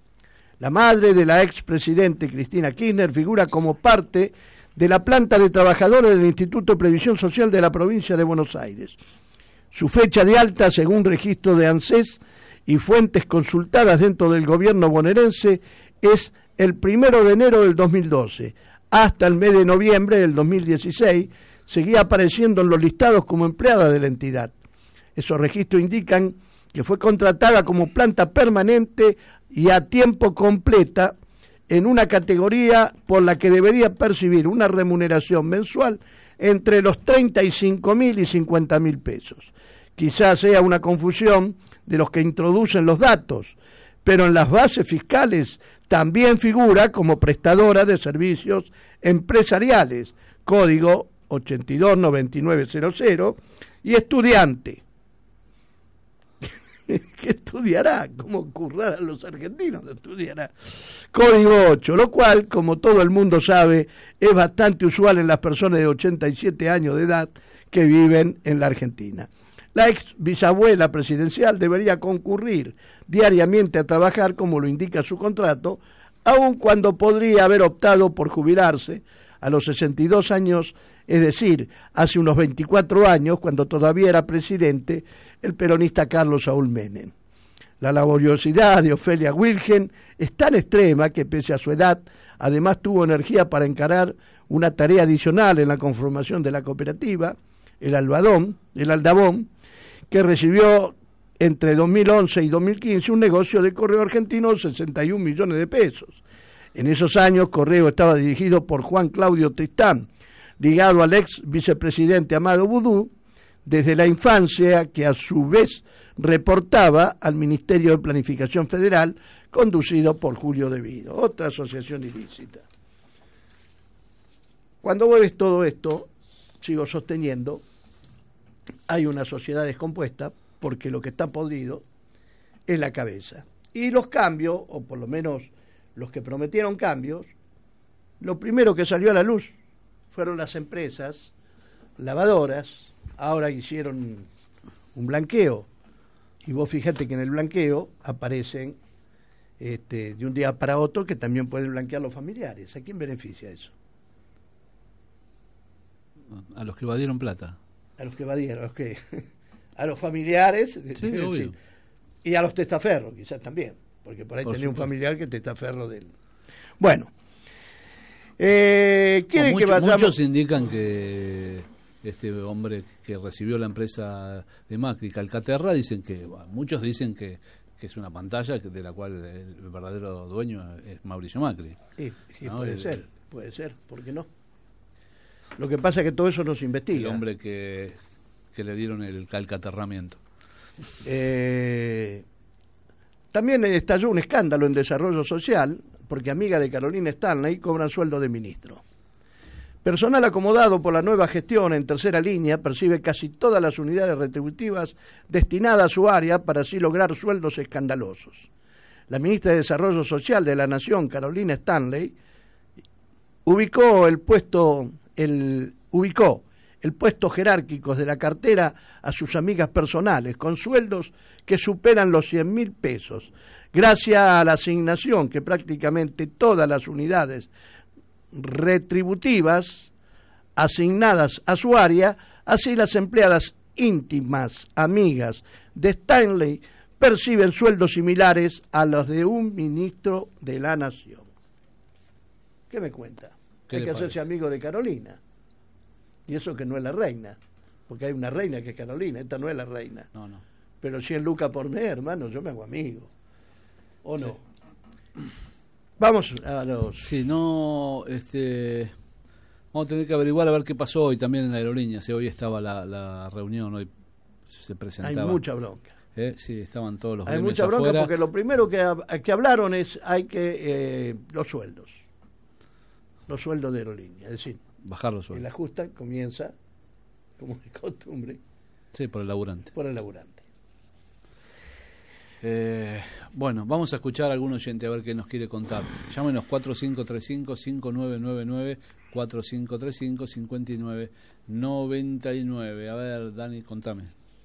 La madre de la expresidente Cristina Kirchner figura como parte de la planta de trabajadores del Instituto de Previsión Social de la provincia de Buenos Aires. Su fecha de alta, según registro de ANSES y fuentes consultadas dentro del gobierno bonaerense, es el 1 de enero del 2012. Hasta el mes de noviembre del 2016 seguía apareciendo en los listados como empleada de la entidad. Esos registros indican que fue contratada como planta permanente y a tiempo completa en una categoría por la que debería percibir una remuneración mensual entre los 35.000 y 50.000 pesos. Quizás sea una confusión de los que introducen los datos, pero en las bases fiscales también figura como prestadora de servicios empresariales, código 829900, y estudiante. ¿Qué estudiará? ¿Cómo currarán los argentinos? Estudiará. Código 8, lo cual, como todo el mundo sabe, es bastante usual en las personas de 87 años de edad que viven en la Argentina. La ex bisabuela presidencial debería concurrir diariamente a trabajar, como lo indica su contrato, aun cuando podría haber optado por jubilarse a los 62 años, es decir, hace unos 24 años, cuando todavía era presidente el peronista Carlos Saúl Menem. La laboriosidad de Ofelia Wilhelm es tan extrema que, pese a su edad, además tuvo energía para encarar una tarea adicional en la conformación de la cooperativa, el Aldabón, que recibió entre 2011 y 2015 un negocio de Correo Argentino de 61 millones de pesos. En esos años, Correo estaba dirigido por Juan Claudio Tristán, ligado al ex vicepresidente Amado Boudou, desde la infancia, que a su vez reportaba al Ministerio de Planificación Federal, conducido por Julio De Vido, otra asociación ilícita. Cuando vos ves todo esto, sigo sosteniendo, hay una sociedad descompuesta, porque lo que está podrido es la cabeza. Y los cambios, o por lo menos los que prometieron cambios, lo primero que salió a la luz fueron las empresas lavadoras. Ahora hicieron un blanqueo, y vos fíjate que en el blanqueo aparecen de un día para otro que también pueden blanquear los familiares. ¿A quién beneficia eso? A los que evadieron plata. A los que evadieron, a los familiares, sí, obvio. Y a los testaferros, quizás también, porque por ahí tenía un familiar que testaferro de él. Bueno, ¿quieren que vayamos? Muchos indican que este hombre que recibió la empresa de Macri, Calcaterra, muchos dicen que es una pantalla de la cual el verdadero dueño es Mauricio Macri. Sí, ¿no? puede ser, ¿por qué no? Lo que pasa es que todo eso no se investiga. El hombre que le dieron el calcaterramiento. También estalló un escándalo en desarrollo social porque amiga de Carolina Stanley cobran sueldo de ministro. Personal acomodado por la nueva gestión en tercera línea percibe casi todas las unidades retributivas destinadas a su área para así lograr sueldos escandalosos. La ministra de Desarrollo Social de la Nación, Carolina Stanley, ubicó el puesto jerárquicos de la cartera a sus amigas personales con sueldos que superan los 100.000 pesos, gracias a la asignación que prácticamente todas las unidades retributivas asignadas a su área, así las empleadas íntimas, amigas de Stanley, perciben sueldos similares a los de un ministro de la Nación. ¿Qué me cuenta? Hay que hacerse amigo de Carolina. Y eso que no es la reina, porque hay una reina que es Carolina, esta no es la reina. No. Pero 100 lucas por mes, hermano, yo me hago amigo. ¿O no? Vamos a los... Sí, no, vamos a tener que averiguar a ver qué pasó hoy también en la aerolínea. Si hoy estaba la reunión, hoy se presentaba. Hay mucha bronca. Sí, estaban todos los gremios afuera. Hay mucha bronca porque lo primero que hablaron es los sueldos. Los sueldos de aerolínea, es decir, bajar los sueldos. El ajuste comienza, como de costumbre. Sí, por el laburante. Bueno, vamos a escuchar a algún oyente a ver qué nos quiere contar. Llámenos 4535-5999, 4535-5999. A ver, Dani, contame.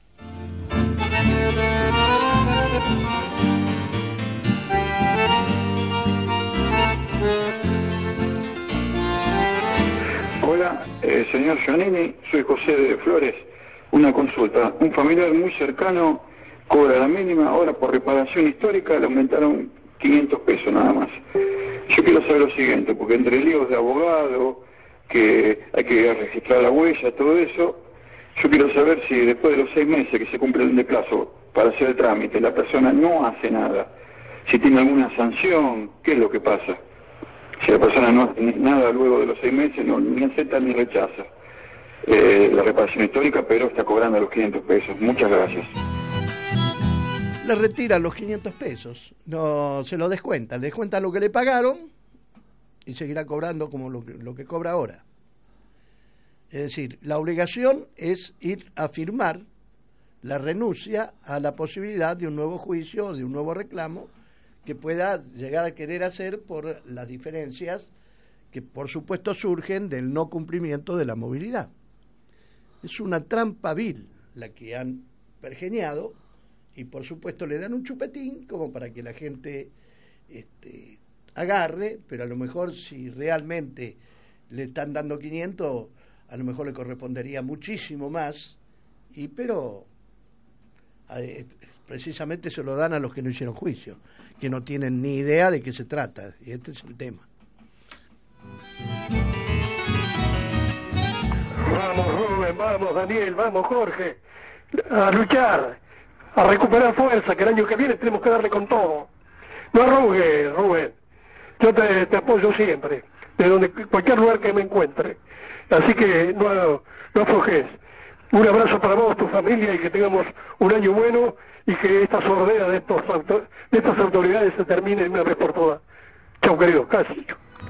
Hola, señor Giannini, soy José de Flores. Una consulta. Un familiar muy cercano cobra la mínima, ahora por reparación histórica le aumentaron 500 pesos nada más. Yo quiero saber lo siguiente, porque entre líos de abogado, que hay que registrar la huella, todo eso, yo quiero saber si después de los 6 meses que se cumplen de plazo para hacer el trámite, la persona no hace nada, si tiene alguna sanción, ¿qué es lo que pasa? Si la persona no hace nada luego de los 6 meses, ni acepta ni rechaza la reparación histórica, pero está cobrando los 500 pesos. Muchas gracias. Le retiran los 500 pesos, no se lo descuentan, le descuentan lo que le pagaron y seguirá cobrando como lo que cobra ahora. Es decir, la obligación es ir a firmar la renuncia a la posibilidad de un nuevo juicio, de un nuevo reclamo que pueda llegar a querer hacer por las diferencias que por supuesto surgen del no cumplimiento de la movilidad. Es una trampa vil la que han pergeñado y por supuesto le dan un chupetín como para que la gente agarre, pero a lo mejor si realmente le están dando 500, a lo mejor le correspondería muchísimo más, pero precisamente se lo dan a los que no hicieron juicio, que no tienen ni idea de qué se trata, y este es el tema. Vamos Rubén, vamos Daniel, vamos Jorge, a luchar, a recuperar fuerza, que el año que viene tenemos que darle con todo. No arrugues, Rubén, yo te apoyo siempre, de cualquier lugar que me encuentre, así que no aflojes. Un abrazo para vos, tu familia, y que tengamos un año bueno y que esta sordera de estas autoridades se termine de una vez por todas. Chau, querido, casi.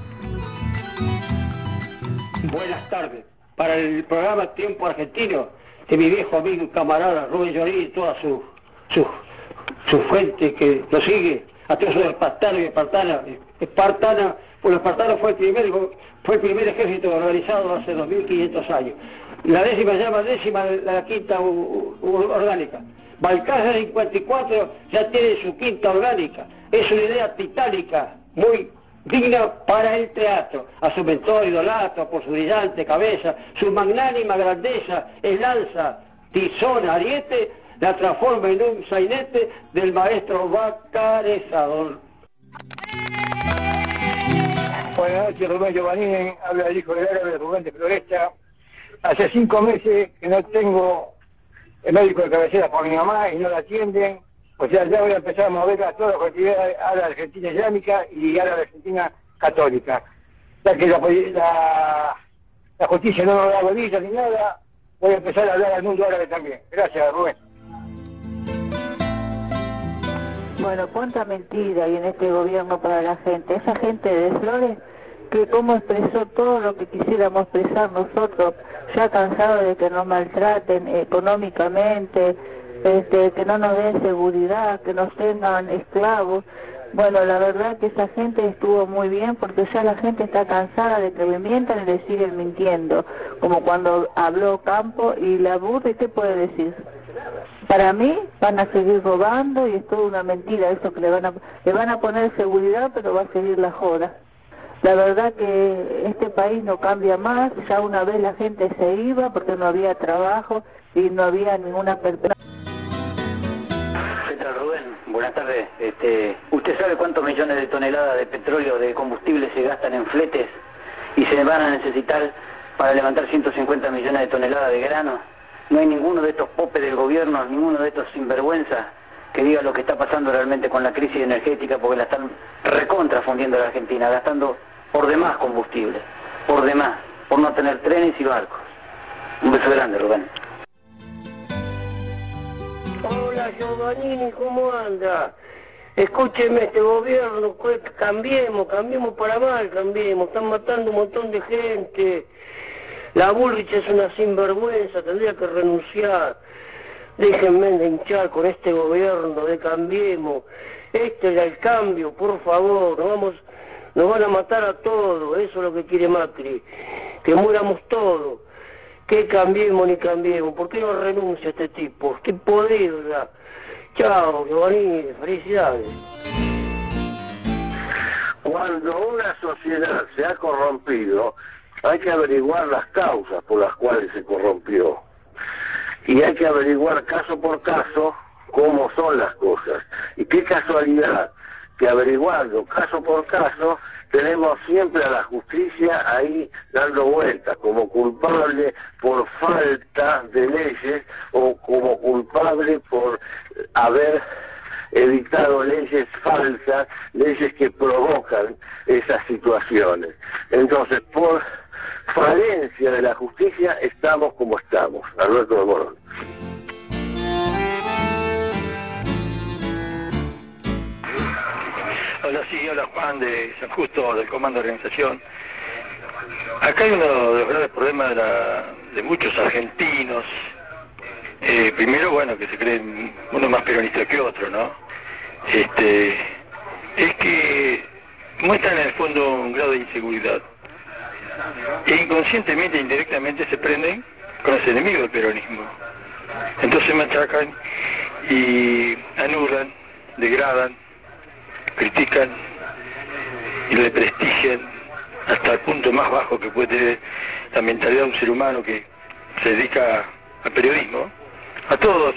Buenas tardes. Para el programa Tiempo Argentino, de mi viejo amigo y camarada Rubén Llorín y toda su fuente que lo sigue, a todos los espartanos y espartanas, pues los espartanos fue el primer ejército organizado hace 2500 años. La décima se llama la quinta orgánica. Balcázar 54 ya tiene su quinta orgánica. Es una idea titánica, muy digna para el teatro. A su mentor idolatro por su brillante cabeza, su magnánima grandeza, el alza, tizón, ariete, la transforma en un sainete del maestro vacarezador. Buenas noches, Rubén Giovannini, habla el hijo del árabe Rubén de Floresta. Hace 5 meses que no tengo el médico de cabecera por mi mamá y no la atienden. O sea, ya voy a empezar a mover a todas las actividades a la Argentina Islámica y a la Argentina Católica. Ya que la justicia no nos da bolillas ni nada, voy a empezar a hablar al mundo árabe también. Gracias, Rubén. Bueno, cuánta mentira hay en este gobierno para la gente. Esa gente de Flores, que cómo expresó todo lo que quisiéramos expresar nosotros, ya cansados de que nos maltraten económicamente, que no nos den seguridad, que nos tengan esclavos. Bueno, la verdad que esa gente estuvo muy bien, porque ya la gente está cansada de que le mientan y le siguen mintiendo, como cuando habló Campo y la aburre. ¿Qué puede decir? Para mí van a seguir robando y es toda una mentira eso, que le van a poner seguridad, pero va a seguir la joda. La verdad que este país no cambia más. Ya una vez la gente se iba porque no había trabajo y no había ninguna persona. ¿Qué tal, Rubén? Buenas tardes. ¿Usted sabe cuántos millones de toneladas de petróleo, de combustible se gastan en fletes y se van a necesitar para levantar 150 millones de toneladas de grano? No hay ninguno de estos popes del gobierno, ninguno de estos sinvergüenzas que diga lo que está pasando realmente con la crisis energética, porque la están recontrafundiendo a la Argentina, gastando por demás combustible, por demás, por no tener trenes y barcos. Un beso grande, Rubén. Hola, Giovannini, ¿cómo anda? Escúcheme, este gobierno, cambiemos para mal, cambiemos. Están matando un montón de gente. La Bullrich es una sinvergüenza, tendría que renunciar. Déjenme de hinchar con este gobierno de Cambiemos. Este era el cambio, por favor. Nos van a matar a todos. Eso es lo que quiere Macri. Que muramos todos. Que cambiemos ni cambiemos. ¿Por qué no renuncia este tipo? ¡Qué podrida! Chao, Giovanni. Felicidades. Cuando una sociedad se ha corrompido, hay que averiguar las causas por las cuales se corrompió. Y hay que averiguar caso por caso cómo son las cosas. Y qué casualidad que averiguando caso por caso tenemos siempre a la justicia ahí dando vueltas como culpable por falta de leyes o como culpable por haber editado leyes falsas, leyes que provocan esas situaciones. Entonces, por falencia de la justicia estamos como estamos. Alberto de Morón. Hola, sí, hola Juan de San Justo, del Comando de Organización. Acá hay uno de los graves problemas de muchos argentinos. Primero, bueno, que se creen uno más peronista que otro, ¿no? Es que muestran en el fondo un grado de inseguridad. E inconscientemente e indirectamente se prenden con los enemigos del peronismo. Entonces machacan y anulan, degradan, critican y le prestigian hasta el punto más bajo que puede tener la mentalidad de un ser humano que se dedica al periodismo. A todos.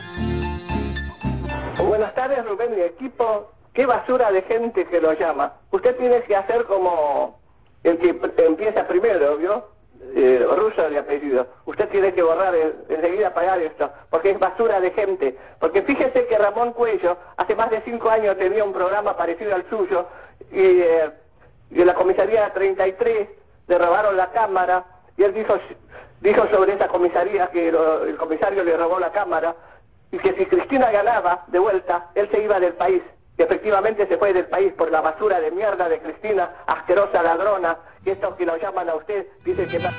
Buenas tardes, Rubén y equipo. Qué basura de gente que lo llama. Usted tiene que hacer como el que empieza primero, ¿vio? Ruso de apellido. Usted tiene que borrar, enseguida pagar esto, porque es basura de gente. Porque fíjese que Ramón Cuello, hace más de 5 años tenía un programa parecido al suyo, y en la comisaría 33 le robaron la cámara, y él dijo sobre esa comisaría que el comisario le robó la cámara, y que si Cristina ganaba de vuelta, él se iba del país. Y efectivamente se fue del país por la basura de mierda de Cristina, asquerosa ladrona, y estos que lo llaman a usted, dicen que...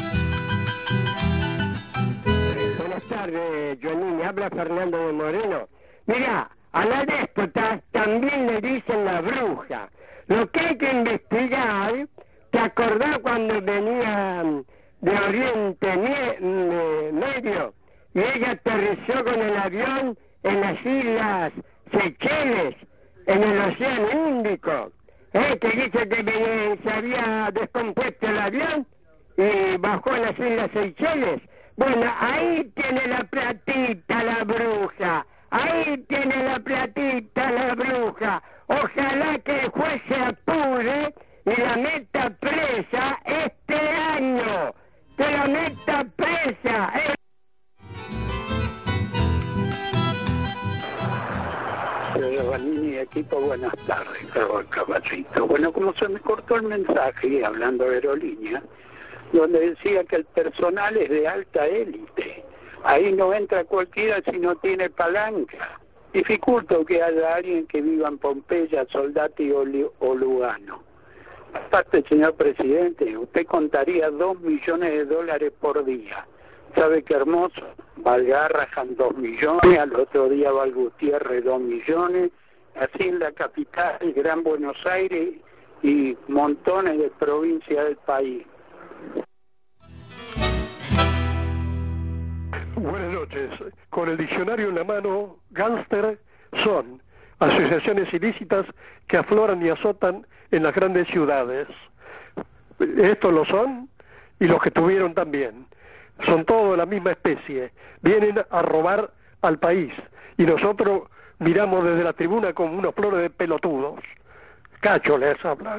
Buenas tardes, Giovannini, habla Fernando de Moreno. Mira, a la déspota también le dicen la bruja. Lo que hay que investigar, ¿te acordás cuando venía de Oriente Medio y ella aterrizó con el avión en las islas Seychelles, en el Océano Índico? que dice que se había descompuesto el avión y bajó a las Islas Seychelles. Bueno, ahí tiene la platita la bruja, ahí tiene la platita la bruja. Ojalá que el juez se apure y la meta presa este año, que la meta presa. Vanini, equipo, buenas tardes, Carlos Caballito. Bueno, como se me cortó el mensaje, hablando de aerolínea, donde decía que el personal es de alta élite, ahí no entra cualquiera si no tiene palanca. Dificulta que haya alguien que viva en Pompeya, Soldati o Lugano. Aparte, señor presidente, usted contaría $2 millones por día. ¿Sabe qué hermoso? Valgarrahan 2 millones, al otro día Valgutiérrez 2 millones, así en la capital, el Gran Buenos Aires y montones de provincias del país. Buenas noches. Con el diccionario en la mano, gángster son asociaciones ilícitas que afloran y azotan en las grandes ciudades. Estos lo son y los que tuvieron también. Son todos de la misma especie. Vienen a robar al país y nosotros miramos desde la tribuna como unos flores de pelotudos. Cacho les habla.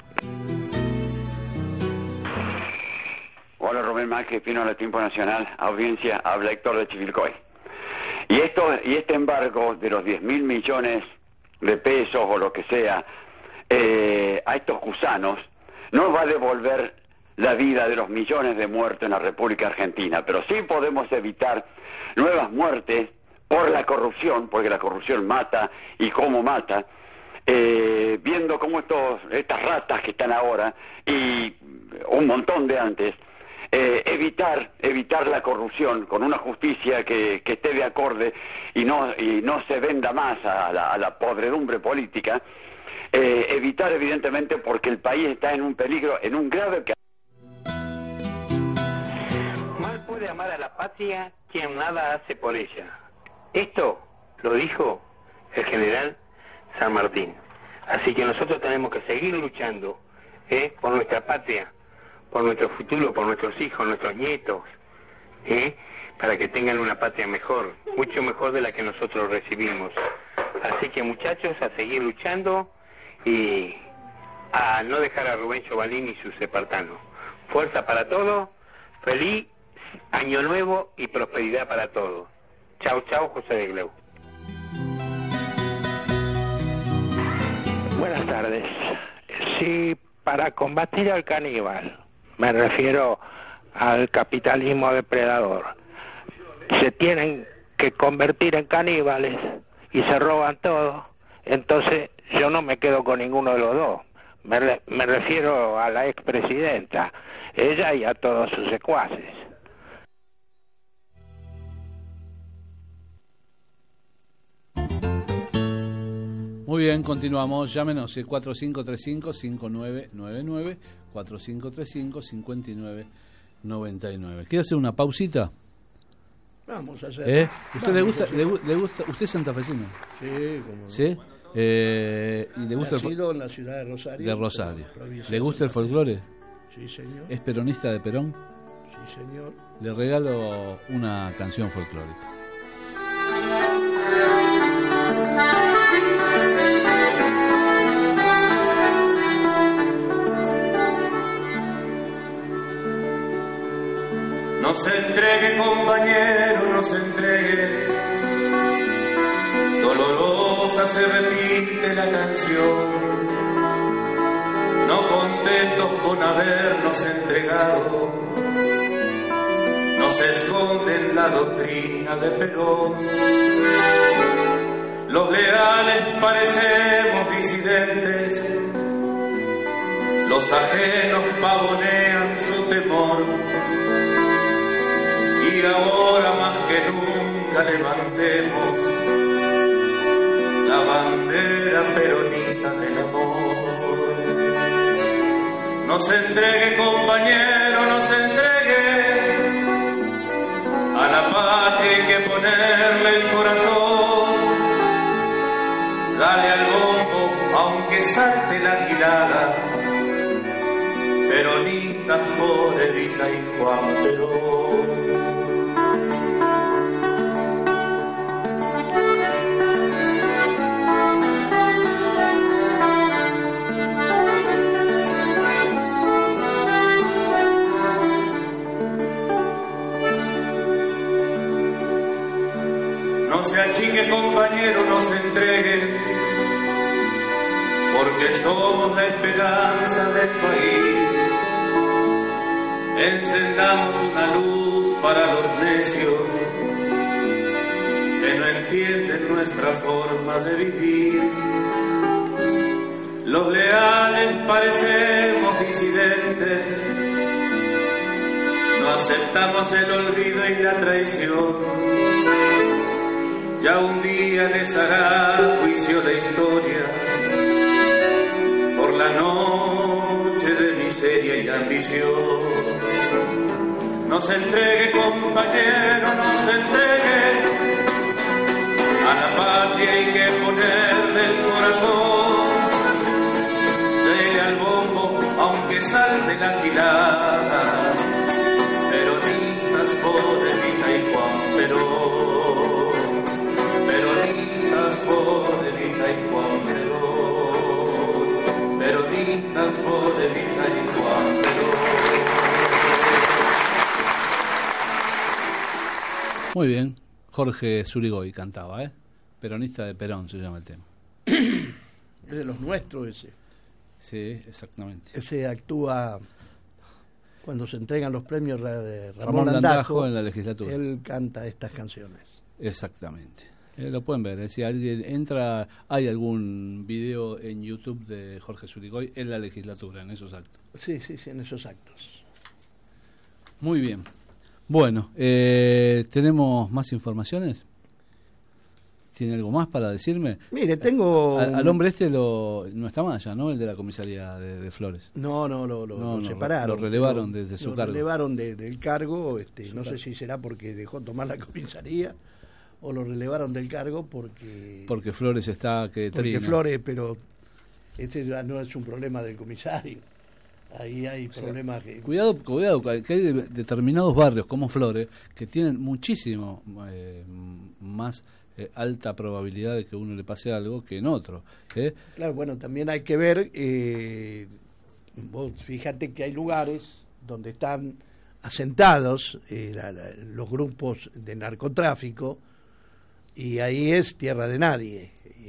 Hola, Rubén Márquez, Pino del Tiempo Nacional, audiencia, habla Héctor de Chivilcoy. Y este embargo de los 10.000 millones de pesos o lo que sea a estos gusanos no va a devolver la vida de los millones de muertos en la República Argentina, pero sí podemos evitar nuevas muertes por la corrupción, porque la corrupción mata y cómo mata, viendo cómo estas ratas que están ahora y un montón de antes, evitar la corrupción con una justicia que esté de acorde y no se venda más a la podredumbre política, evitar evidentemente porque el país está en un peligro, en un grave... Mal puede amar a la patria quien nada hace por ella. Esto lo dijo el general San Martín. Así que nosotros tenemos que seguir luchando por nuestra patria, por nuestro futuro, por nuestros hijos, nuestros nietos, para que tengan una patria mejor, mucho mejor de la que nosotros recibimos. Así que muchachos, a seguir luchando y a no dejar a Rubén Chovalini y sus espartanos. Fuerza para todos, feliz año nuevo y prosperidad para todos. Chau, chau, José de Gleu. Buenas tardes. Si para combatir al caníbal, me refiero al capitalismo depredador, se tienen que convertir en caníbales y se roban todo, entonces yo no me quedo con ninguno de los dos. Me refiero a la expresidenta, ella y a todos sus secuaces. Muy bien, continuamos. Llámenos el 4535-5999, 4535-5999. ¿Quiere hacer una pausita? Vamos a hacer. ¿Usted le gusta? ¿Usted es santafesino? Sí, como ¿Sí? ¿Y le gusta nacido en la ciudad de Rosario. De Rosario. ¿Le gusta el folclore? Sí, señor. ¿Es peronista de Perón? Sí, señor. Le regalo una canción folclórica. No se entregue, compañero, no se entregue. Dolorosa se repite la canción. No contentos con habernos entregado, nos esconden la doctrina de Perón. Los leales parecemos disidentes, los ajenos pavonean su temor. Y ahora más que nunca levantemos la bandera peronista del amor. No se entregue, compañero, no se entregue. A la patria hay que ponerle el corazón. Dale al bombo aunque salte la gilada, peronistas por Evita y Juan Perón. No se achique, compañero, no se entregue, porque somos la esperanza del país. Encendamos una luz para los necios que no entienden nuestra forma de vivir. Los leales parecemos disidentes, no aceptamos el olvido y la traición. Ya un día les hará juicio la historia por la noche de miseria y ambición. No se entregue, compañero, no se entregue. A la patria hay que ponerle el corazón. Dele al bombo, aunque salte la gilada. Peronistas por Evita y Juan Perón. Peronistas por Evita y Juan Perón. Peronistas por Evita y Juan Perón. Muy bien, Jorge Zurigoy cantaba, Peronista de Perón se llama el tema. Es de los nuestros ese. Sí, exactamente. Ese actúa cuando se entregan los premios de Ramón Landajo en la legislatura. Él canta estas canciones. Exactamente. Lo pueden ver, si alguien entra, hay algún video en YouTube de Jorge Zurigoy en la legislatura, en esos actos. Sí, en esos actos. Muy bien. Bueno, ¿tenemos más informaciones? ¿Tiene algo más para decirme? Mire, tengo... Al hombre no está más allá, ¿no? El de la comisaría de Flores. No, lo separaron. Lo relevaron desde su cargo. Lo relevaron del cargo, no sé si será porque dejó tomar la comisaría o lo relevaron del cargo porque Flores está que trina. Porque Flores, pero ese ya no es un problema del comisario. Ahí hay problemas que... Cuidado, que hay determinados barrios como Flores que tienen muchísimo más alta probabilidad de que uno le pase algo que en otro. Claro, bueno, también hay que ver, vos fíjate que hay lugares donde están asentados los grupos de narcotráfico y ahí es tierra de nadie.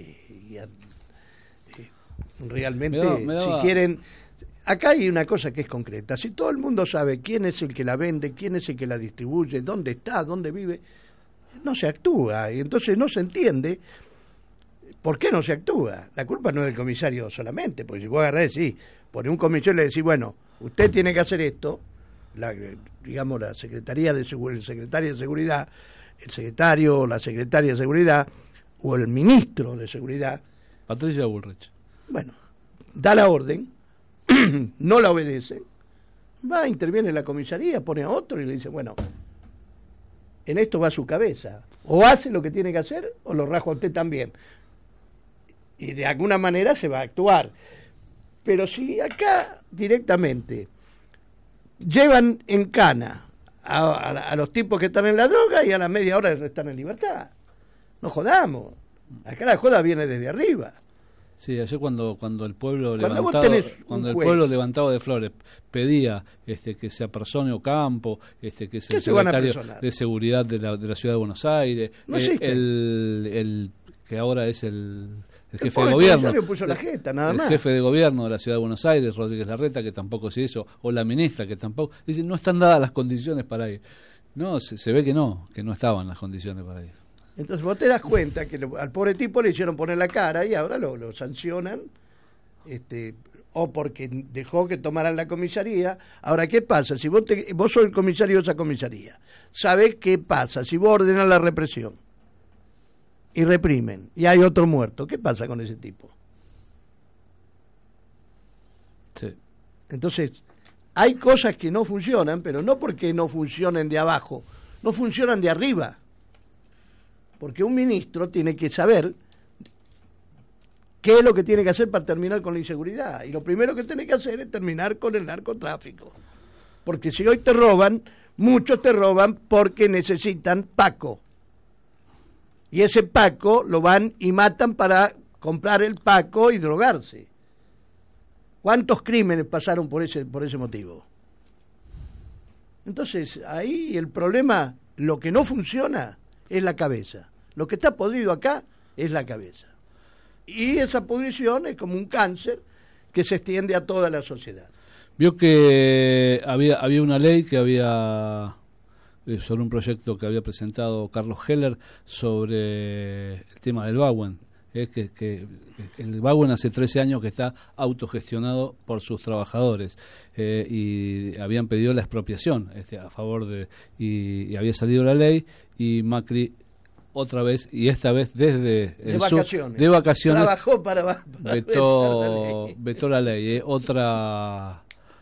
Realmente, si quieren... Acá hay una cosa que es concreta. Si todo el mundo sabe quién es el que la vende, quién es el que la distribuye, dónde está, dónde vive, no se actúa. Y entonces no se entiende por qué no se actúa. La culpa no es del comisario solamente, porque si vos agarrás y pone un comisario y le decís, bueno, usted tiene que hacer esto, la Secretaría de Seguridad, el secretario de Seguridad, el secretario o la secretaria de Seguridad, o el ministro de Seguridad. Patricia Bullrich. Bueno, da la orden, no la obedece, interviene la comisaría, pone a otro y le dice, bueno, en esto va su cabeza, o hace lo que tiene que hacer o lo raja usted también, y de alguna manera se va a actuar. Pero si acá directamente llevan en cana a los tipos que están en la droga y a la media hora están en libertad, no jodamos, acá la joda viene desde arriba. Sí, ayer cuando el pueblo levantado de Flores pedía que se apersone Ocampo, que es el secretario de Seguridad de la Ciudad de Buenos Aires, el que ahora es el jefe de gobierno, jefe de gobierno de la Ciudad de Buenos Aires, Rodríguez Larreta, que tampoco se hizo, o la ministra, que tampoco, dicen, no están dadas las condiciones para ir. No, se ve que no estaban las condiciones para ir. Entonces vos te das cuenta que al pobre tipo le hicieron poner la cara y ahora lo sancionan, o porque dejó que tomaran la comisaría. Ahora, ¿qué pasa? Si vos sos el comisario de esa comisaría, ¿sabés qué pasa? Si vos ordenás la represión y reprimen y hay otro muerto, ¿qué pasa con ese tipo? Sí. Entonces, hay cosas que no funcionan, pero no porque no funcionen de abajo, no funcionan de arriba. Porque un ministro tiene que saber ¿Qué es lo que tiene que hacer para terminar con la inseguridad? Y lo primero que tiene que hacer es terminar con el narcotráfico. Porque si hoy te roban, muchos te roban porque necesitan Paco. Y ese Paco lo van y matan para comprar el Paco y drogarse. ¿Cuántos crímenes pasaron por ese motivo? Entonces, ahí el problema, lo que no funciona es la cabeza. Lo que está podrido acá es la cabeza. Y esa podrición es como un cáncer que se extiende a toda la sociedad. Vio que había una ley que había sobre un proyecto que había presentado Carlos Heller sobre el tema del Bauen. Que el Bauen hace 13 años que está autogestionado por sus trabajadores y habían pedido la expropiación a favor de... Y había salido la ley y Macri otra vez, y esta vez desde el vacaciones. De vacaciones, trabajó para vetó la ley. Otra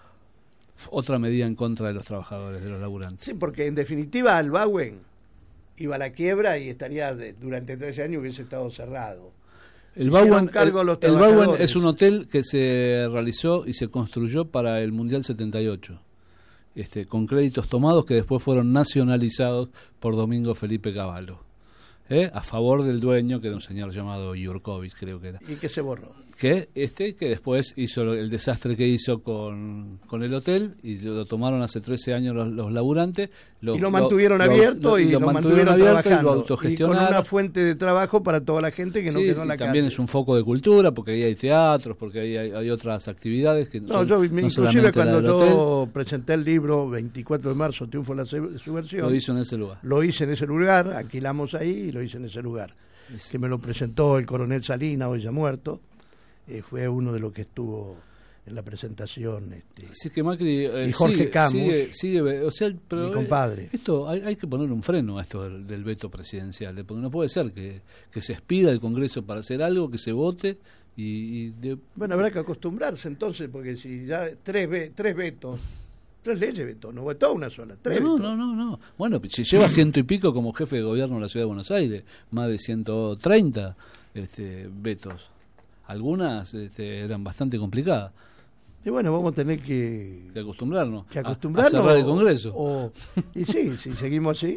medida en contra de los trabajadores, de los laburantes. Sí, porque en definitiva el Bauen iba a la quiebra y estaría durante 13 años hubiese estado cerrado. El Bauen es un hotel que se realizó y se construyó para el Mundial 78, con créditos tomados que después fueron nacionalizados por Domingo Felipe Cavallo, a favor del dueño, que era un señor llamado Yurkovich, creo que era. Y que se borró. Que después hizo el desastre que hizo con el hotel, y lo tomaron hace 13 años los laburantes. Y lo mantuvieron abierto y lo mantuvieron trabajando. Y lo autogestionaron. Y con una fuente de trabajo para toda la gente que no quedó en la calle. También es un foco de cultura, porque ahí hay teatros, porque ahí hay otras actividades. Que inclusive cuando yo presenté el libro 24 de marzo, Triunfo de la Subversión. Lo hizo en ese lugar. Lo hice en ese lugar, alquilamos ahí y lo hice en ese lugar. Que me lo presentó el coronel Salina, hoy ya muerto. Fue uno de los que estuvo en la presentación. Así que Macri y Jorge Camus, sigue, o sea, pero mi compadre. Esto hay que poner un freno a esto del veto presidencial, porque no puede ser que se expida el Congreso para hacer algo, que se vote Bueno, habrá que acostumbrarse entonces, porque si ya tres vetos, 3 leyes vetó, no votó una sola, 3 vetó. No. Bueno, si lleva 100 y pico como jefe de gobierno de la Ciudad de Buenos Aires, más de 130 vetos. Algunas eran bastante complicadas. Y bueno, vamos a tener que acostumbrarnos. A cerrar el Congreso. Y sí, si seguimos así.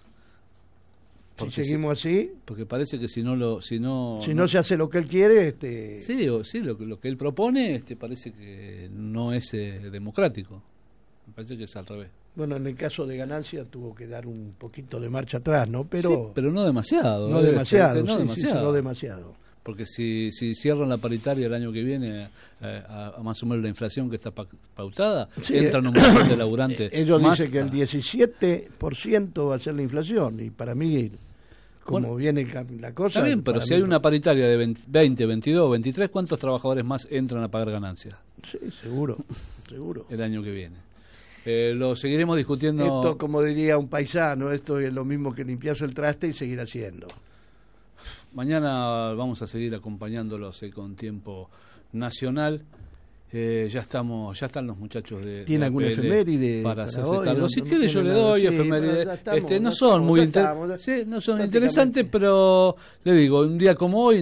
Porque parece que si no se hace lo que él quiere, lo que él propone, parece que no es democrático. Me parece que es al revés. Bueno, en el caso de Ganancia tuvo que dar un poquito de marcha atrás, ¿no? Pero no demasiado. No demasiado. Porque si cierran la paritaria el año que viene a más o menos la inflación que está pautada, entran un montón de laburantes. Ellos dicen que el 17% va a ser la inflación, y para mí, viene la cosa... Está bien, pero si hay una paritaria de 20, 22, 23, ¿cuántos trabajadores más entran a pagar ganancias? Sí, seguro. El año que viene. Lo seguiremos discutiendo... Esto, como diría un paisano, esto es lo mismo que limpiarse el traste y seguir haciendo. Mañana vamos a seguir acompañándolos con Tiempo Nacional. Ya están los muchachos de... ¿Tiene alguna efeméride para hacerse cargo? Si quiere yo le doy efeméride. No son muy interesantes, pero le digo, un día como hoy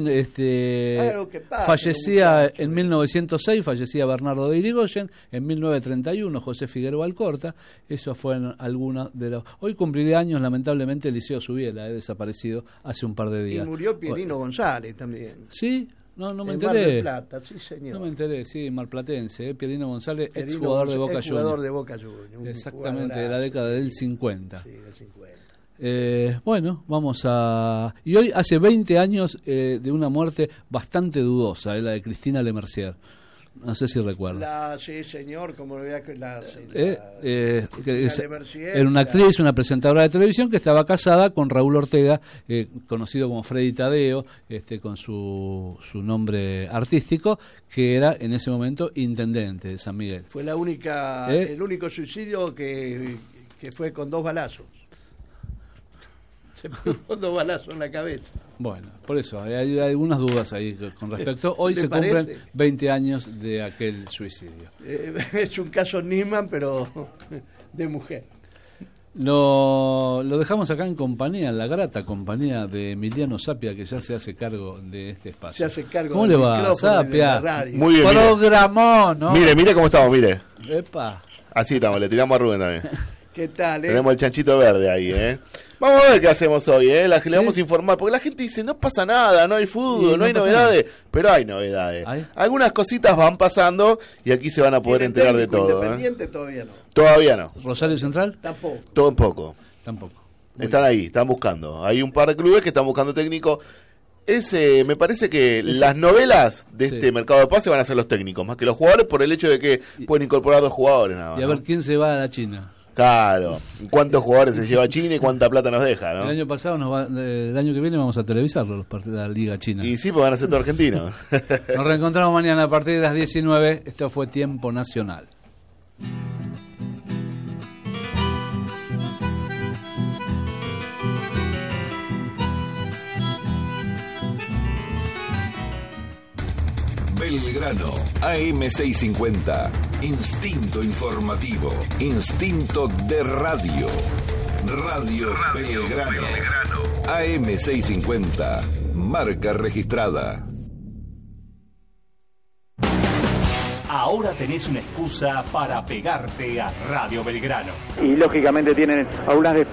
fallecía en 1906, fallecía Bernardo de Irigoyen, en 1931 José Figueroa Alcorta. Eso fueron algunos de los... Hoy cumpliré años, lamentablemente, Eliseo Subiela, desaparecido hace un par de días. Y murió Pierino González también. Sí. No me enteré. Mar del Plata, sí, señor. No me enteré, sí, marplatense, Pierino González, ex jugador de Boca Juniors. Exactamente, de la década del 50. Sí, del 50. Bueno, vamos a... Y hoy hace 20 años de una muerte bastante dudosa, la de Cristina Lemercier. No sé si recuerda. Sí, señor, como lo veía era una actriz, una presentadora de televisión que estaba casada con Raúl Ortega, conocido como Freddy Tadeo, con su nombre artístico, que era en ese momento intendente de San Miguel. Fue el único suicidio que fue con 2 balazos. Se puso 2 balazos en la cabeza. Bueno, por eso hay algunas dudas ahí con respecto. Hoy se cumplen 20 años de aquel suicidio. Es un caso Niemann, pero de mujer. Lo dejamos acá en compañía, en la grata compañía de Emiliano Sapia, que ya se hace cargo de este espacio. Se hace cargo. ¿Cómo le va, Sapia? Muy bien. Programó, ¿no? Mire cómo estamos, mire. Epa. Así estamos, le tiramos a Rubén también. ¿Qué tal, Tenemos el chanchito verde ahí, Vamos a ver qué hacemos hoy, Le vamos a informar, porque la gente dice, no pasa nada, no hay fútbol, no hay novedades, pero hay novedades. Algunas cositas van pasando y aquí se van a poder enterar de todo. Independiente todavía no. Todavía no. ¿Rosario Central? Tampoco. Tampoco. Están ahí, están buscando. Hay un par de clubes que están buscando técnico. Me parece que las novelas de este mercado de pase van a ser los técnicos, más que los jugadores, por el hecho de que pueden incorporar 2 jugadores nada más. Y a ver quién se va a la China. Claro, cuántos jugadores se lleva China y cuánta plata nos deja, ¿no? El año pasado, el año que viene vamos a televisarlo, los partidos de la Liga China. Y sí, pues van a ser todos argentinos. Nos reencontramos mañana a partir de las 19. Esto fue Tiempo Nacional. Belgrano, AM650, instinto informativo, instinto de radio. Radio Belgrano, AM650, marca registrada. Ahora tenés una excusa para pegarte a Radio Belgrano. Y lógicamente tienen aulas de